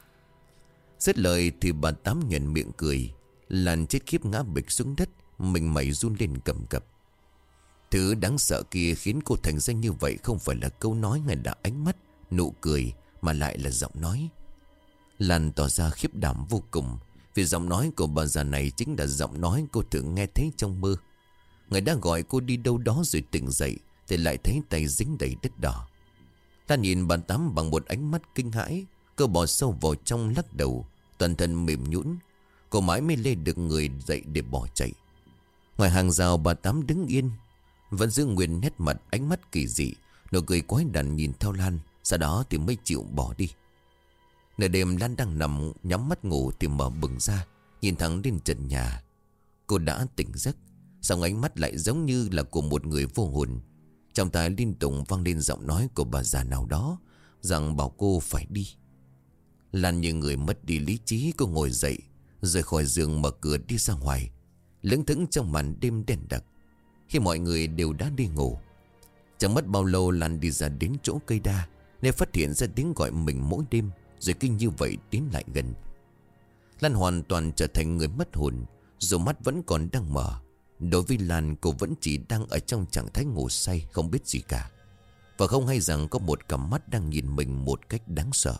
Dứt lời thì bà Tám nhoẻn miệng cười. Lan chết khiếp ngã bịch xuống đất, mình mẩy run lên cầm cập. Thứ đáng sợ kia khiến cô thành ra như vậy không phải là câu nói hay là ánh mắt, nụ cười, mà lại là giọng nói. Lan tỏ ra khiếp đảm vô cùng, vì giọng nói của bà già này chính là giọng nói cô thường nghe thấy trong mơ. Người đã gọi cô đi đâu đó rồi tỉnh dậy thì lại thấy tay dính đầy đất đỏ. Lan nhìn bà Tám bằng một ánh mắt kinh hãi. Cô bỏ sâu vào trong lắc đầu, toàn thân mềm nhũn. Cô mãi mới lê được người dậy để bỏ chạy. Ngoài hàng rào bà Tám đứng yên, vẫn giữ nguyên nét mặt, ánh mắt kỳ dị, nụ cười quái đản nhìn theo Lan. Sau đó thì mới chịu bỏ đi. Nửa đêm Lan đang nằm nhắm mắt ngủ thì mở bừng ra, nhìn thẳng lên trần nhà. Cô đã tỉnh giấc, song ánh mắt lại giống như là của một người vô hồn. Trong tai liên tục vang lên giọng nói của bà già nào đó, rằng bảo cô phải đi. Lan như người mất đi lý trí, cô ngồi dậy, rời khỏi giường, mở cửa đi ra ngoài, lững thững trong màn đêm đen đặc. Khi mọi người đều đã đi ngủ, chẳng mất bao lâu Lan đi ra đến chỗ cây đa, nên phát hiện ra tiếng gọi mình mỗi đêm, rồi kinh như vậy tiến lại gần. Lan hoàn toàn trở thành người mất hồn, dù mắt vẫn còn đang mở. Đối với Lan, cô vẫn chỉ đang ở trong trạng thái ngủ say, không biết gì cả, và không hay rằng có một cặp mắt đang nhìn mình một cách đáng sợ.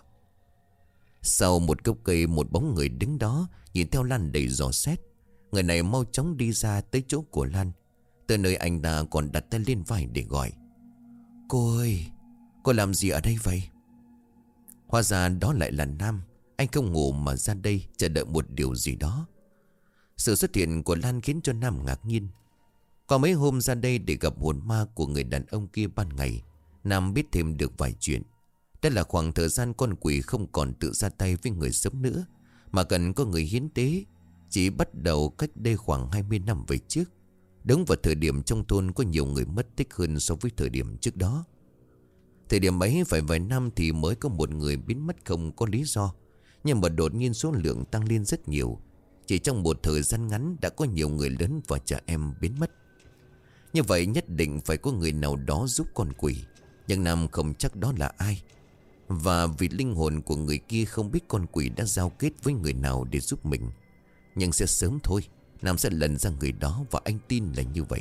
Sau một gốc cây, một bóng người đứng đó, nhìn theo Lan đầy dò xét. Người này mau chóng đi ra tới chỗ của Lan. Từ nơi anh ta còn đặt tay lên vai để gọi: Cô ơi, cô làm gì ở đây vậy? Hóa ra đó lại là Nam. Anh không ngủ mà ra đây chờ đợi một điều gì đó. Sự xuất hiện của Lan khiến cho Nam ngạc nhiên. Có mấy hôm ra đây để gặp hồn ma của người đàn ông kia ban ngày, Nam biết thêm được vài chuyện. Đây là khoảng thời gian con quỷ không còn tự ra tay với người sống nữa, mà cần có người hiến tế. Chỉ bắt đầu cách đây khoảng 20 năm về trước. Đúng vào thời điểm trong thôn có nhiều người mất tích hơn so với thời điểm trước đó. Thời điểm ấy phải vài năm thì mới có một người biến mất không có lý do. Nhưng mà đột nhiên số lượng tăng lên rất nhiều. Chỉ trong một thời gian ngắn đã có nhiều người lớn và trẻ em biến mất. Như vậy nhất định phải có người nào đó giúp con quỷ. Nhưng Nam không chắc đó là ai. Và vì linh hồn của người kia không biết con quỷ đã giao kết với người nào để giúp mình. Nhưng sẽ sớm thôi, Nam sẽ lần ra người đó và anh tin là như vậy.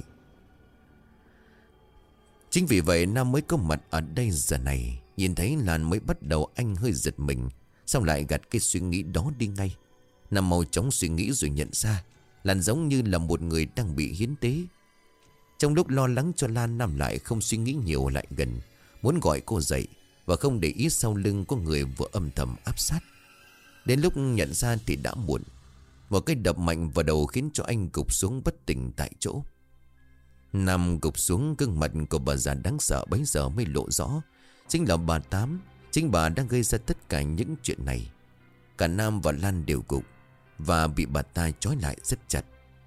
Chính vì vậy Nam mới có mặt ở đây giờ này. Nhìn thấy Lan mới bắt đầu anh hơi giật mình. Xong lại gạt cái suy nghĩ đó đi ngay. Nam mau chóng suy nghĩ rồi nhận ra Lan giống như là một người đang bị hiến tế. Trong lúc lo lắng cho Lan, Nam lại không suy nghĩ nhiều, lại gần muốn gọi cô dậy. Và không để ý sau lưng có người vừa âm thầm áp sát. Đến lúc nhận ra thì đã muộn. Một cái đập mạnh vào đầu khiến cho anh gục xuống bất tỉnh tại chỗ. Nam gục xuống, gương mặt của bà già đáng sợ bấy giờ mới lộ rõ. Chính là bà Tám. Chính bà đang gây ra tất cả những chuyện này. Cả Nam và Lan đều gục và bị bà ta trói lại rất chặt.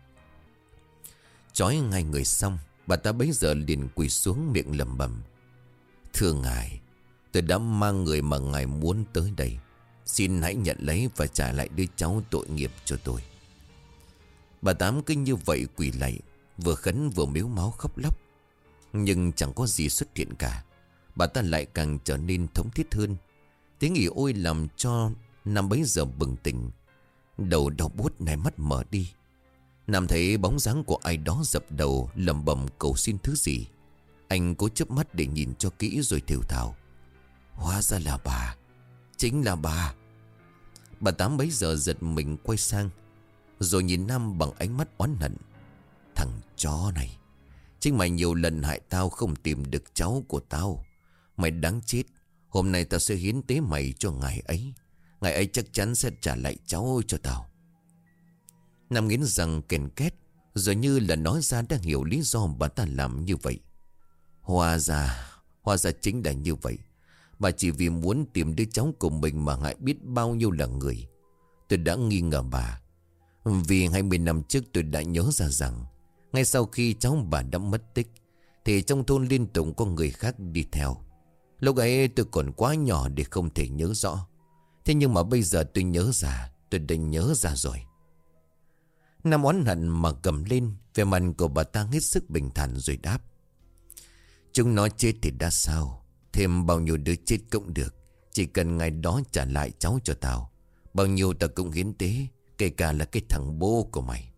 Trói ngay người xong, bà ta bấy giờ liền quỳ xuống, miệng lẩm bẩm: "Thưa ngài, tôi đã mang người mà ngài muốn tới đây. Xin hãy nhận lấy và trả lại đứa cháu tội nghiệp cho tôi." Bà Tám cứ như vậy quỳ lạy, vừa khấn vừa mếu máu khóc lóc. Nhưng chẳng có gì xuất hiện cả. Bà ta lại càng trở nên thống thiết hơn. Tiếng ỉ ôi làm cho Nam bấy giờ bừng tỉnh. Đầu đau buốt, này mắt mở đi. Nam thấy bóng dáng của ai đó dập đầu lẩm bẩm cầu xin thứ gì. Anh cố chớp mắt để nhìn cho kỹ rồi thều thào: "Hóa ra là bà, chính là bà." Bà Tám bấy giờ giật mình quay sang, rồi nhìn Nam bằng ánh mắt oán hận: "Thằng chó này, chính mày nhiều lần hại tao không tìm được cháu của tao. Mày đáng chết. Hôm nay tao sẽ hiến tế mày cho ngài ấy. Ngài ấy chắc chắn sẽ trả lại cháu cho tao." Nam nghiến răng kèn két, rồi như là nói ra đang hiểu lý do bà ta làm như vậy. Hóa ra chính là như vậy. Bà chỉ vì muốn tìm đứa cháu của mình mà ngại biết bao nhiêu là người. Tôi đã nghi ngờ bà. Vì 20 năm trước tôi đã nhớ ra rằng ngay sau khi cháu bà đã mất tích thì trong thôn liên tục có người khác đi theo. Lúc ấy tôi còn quá nhỏ để không thể nhớ rõ. Thế nhưng mà bây giờ tôi nhớ ra. Tôi đã nhớ ra rồi. Nam oán hận mà cầm lên. Vẻ mặt của bà ta hết sức bình thản rồi đáp: "Chúng nó chết thì đã sao? Thêm bao nhiêu đứa chết cũng được. Chỉ cần ngày đó trả lại cháu cho tao, bao nhiêu tao cũng hiến tế. Kể cả là cái thằng bố của mày."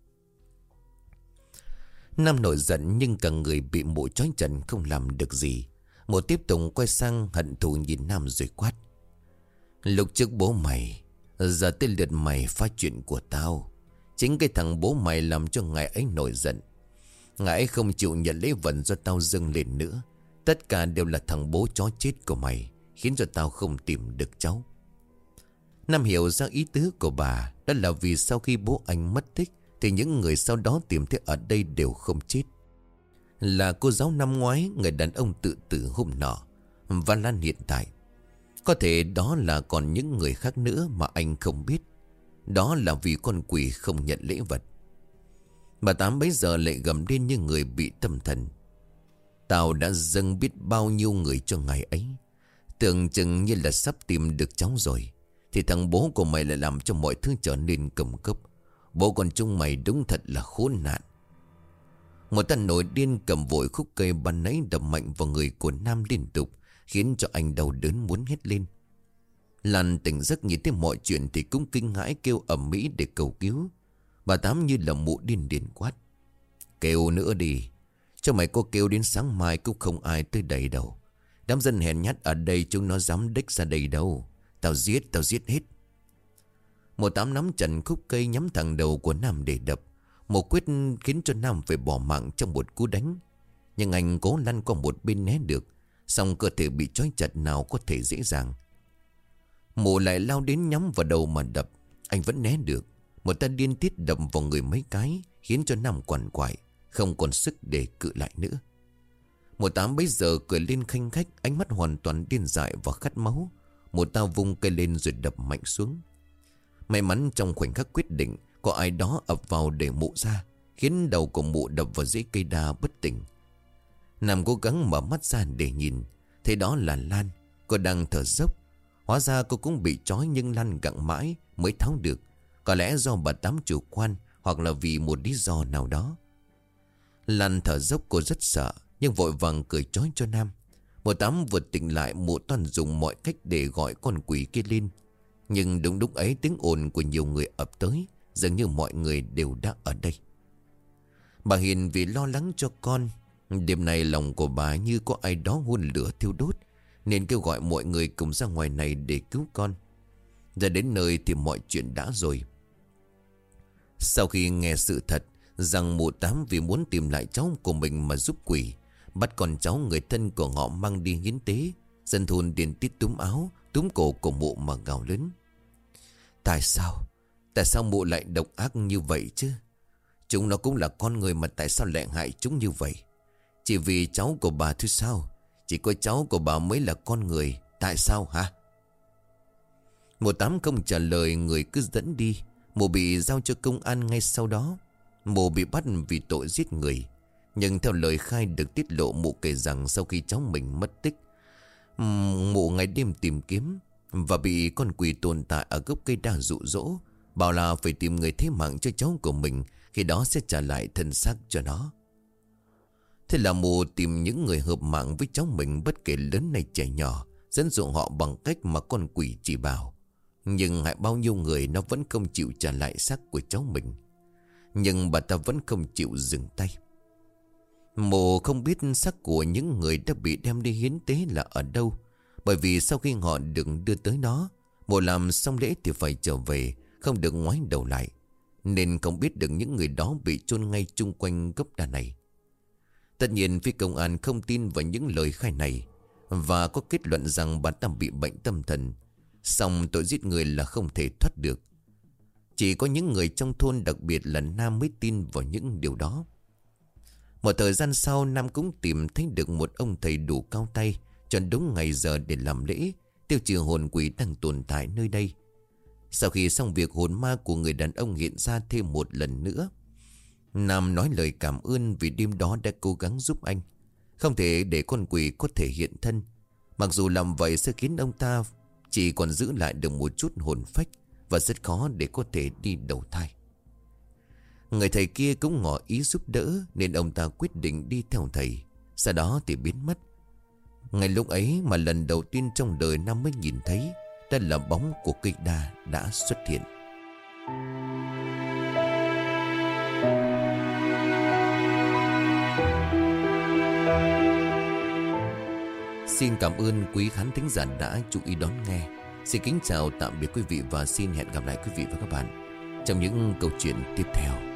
Nam nổi giận nhưng cả người bị mụ trói trần không làm được gì. Mụ tiếp tục quay sang hận thù nhìn Nam rồi quát: "Lúc trước bố mày, giờ tới lượt mày phá chuyện của tao. Chính cái thằng bố mày làm cho ngài ấy nổi giận. Ngài ấy không chịu nhận lễ vật do tao dâng lên nữa. Tất cả đều là thằng bố chó chết của mày khiến cho tao không tìm được cháu." Nam hiểu ra ý tứ của bà. Đó là vì sau khi bố anh mất tích thì những người sau đó tìm thấy ở đây đều không chết. Là cô giáo năm ngoái, người đàn ông tự tử hôm nọ, và Lan hiện tại. Có thể đó là còn những người khác nữa mà anh không biết. Đó là vì con quỷ không nhận lễ vật. Bà Tám bấy giờ lại gầm lên như người bị tâm thần: "Tao đã dâng biết bao nhiêu người cho ngày ấy. Tưởng chừng như là sắp tìm được cháu rồi, thì thằng bố của mày lại làm cho mọi thứ trở nên cầm cốc. Bố con chúng mày đúng thật là khốn nạn." Một tên nổi điên cầm vội khúc cây ban nãy đập mạnh vào người của Nam liên tục, khiến cho anh đau đớn muốn hét lên. Lan tỉnh giấc nhìn thấy mọi chuyện thì cũng kinh hãi kêu ầm ĩ để cầu cứu. Bà Tám như là mụ điên điên quát: "Kêu nữa đi. Cho mày có kêu đến sáng mai cũng không ai tới đây đâu. Đám dân hèn nhát ở đây chúng nó dám đích ra đây đâu. Tao giết hết." Một Tám nắm chặt khúc cây nhắm thẳng đầu của Nam để đập. Một quyết khiến cho Nam phải bỏ mạng trong một cú đánh. Nhưng anh cố lăn qua một bên né được. Song cơ thể bị trói chặt nào có thể dễ dàng. Mụ lại lao đến nhắm vào đầu mà đập. Anh vẫn né được. Một tay điên tiết đập vào người mấy cái, khiến cho Nam quằn quại, không còn sức để cự lại nữa. Một Tám bấy giờ cười lên khanh khách, ánh mắt hoàn toàn điên dại và khát máu. Một tao vung cây lên rồi đập mạnh xuống. May mắn trong khoảnh khắc quyết định có ai đó ập vào để mụ ra. khiến đầu của mụ đập vào rễ cây đa bất tỉnh. Nam cố gắng mở mắt ra để nhìn, thấy đó là Lan. Cô đang thở dốc. Hóa ra cô cũng bị trói, nhưng Lan gặng mãi mới tháo được. Có lẽ do bà Tám chủ quan, hoặc là vì một lý do nào đó. Lan thở dốc, cô rất sợ, nhưng vội vàng cởi trói cho Nam. Bà Tám vừa tỉnh lại, mụ toàn dùng mọi cách để gọi con quỷ kia lên. Nhưng đúng lúc ấy tiếng ồn của nhiều người ập tới, dường như mọi người đều đã ở đây. Bà Hiền vì lo lắng cho con, đêm nay lòng của bà như có ai đó hun lửa thiêu đốt, nên kêu gọi mọi người cùng ra ngoài này để cứu con. Ra đến nơi thì mọi chuyện đã rồi. Sau khi nghe sự thật rằng mụ Tám vì muốn tìm lại cháu của mình mà giúp quỷ, bắt con cháu người thân của họ mang đi hiến tế, dân thôn điên tít túm áo, túm cổ của mụ mà gào lớn. Tại sao mụ lại độc ác như vậy chứ? Chúng nó cũng là con người mà tại sao lại hại chúng như vậy? Chỉ vì cháu của bà thôi sao? Chỉ có cháu của bà mới là con người. Tại sao hả? Mụ Tám không trả lời, người cứ dẫn đi. Mụ bị giao cho công an ngay sau đó. Mụ bị bắt vì tội giết người. Nhưng theo lời khai được tiết lộ, mụ kể rằng sau khi cháu mình mất tích, mụ ngày đêm tìm kiếm và bị con quỷ tồn tại ở gốc cây đa dụ dỗ, bảo là phải tìm người thế mạng cho cháu của mình, khi đó sẽ trả lại thân xác cho nó. Thế là mụ tìm những người hợp mạng với cháu mình, bất kể lớn hay trẻ nhỏ, dẫn dụ họ bằng cách mà con quỷ chỉ bảo. Nhưng hại bao nhiêu người nó vẫn không chịu trả lại xác của cháu mình. Nhưng bà ta vẫn không chịu dừng tay. Mụ không biết xác của những người đã bị đem đi hiến tế là ở đâu, bởi vì sau khi họ được đưa tới đó, mụ làm xong lễ thì phải trở về, không được ngoái đầu lại, nên không biết được những người đó bị chôn ngay chung quanh gốc đa này. Tất nhiên phía công an không tin vào những lời khai này, và có kết luận rằng bà ta bị bệnh tâm thần. Song tội giết người là không thể thoát được. Chỉ có những người trong thôn, đặc biệt là Nam, mới tin vào những điều đó. Một thời gian sau, Nam cũng tìm thấy được một ông thầy đủ cao tay, chọn đúng ngày giờ để làm lễ, tiêu trừ hồn quỷ đang tồn tại nơi đây. Sau khi xong việc, hồn ma của người đàn ông hiện ra thêm một lần nữa. Nam nói lời cảm ơn vì đêm đó đã cố gắng giúp anh, không thể để con quỷ có thể hiện thân. Mặc dù làm vậy sẽ khiến ông ta chỉ còn giữ lại được một chút hồn phách, và rất khó để có thể đi đầu thai. Người thầy kia cũng ngỏ ý giúp đỡ, nên ông ta quyết định đi theo thầy. Sau đó thì biến mất. Ngay lúc ấy mà lần đầu tiên trong đời Nam mới nhìn thấy, đó là bóng của cây đa đã xuất hiện. Xin cảm ơn quý khán thính giả đã chú ý đón nghe. Xin kính chào tạm biệt quý vị, và xin hẹn gặp lại quý vị và các bạn trong những câu chuyện tiếp theo.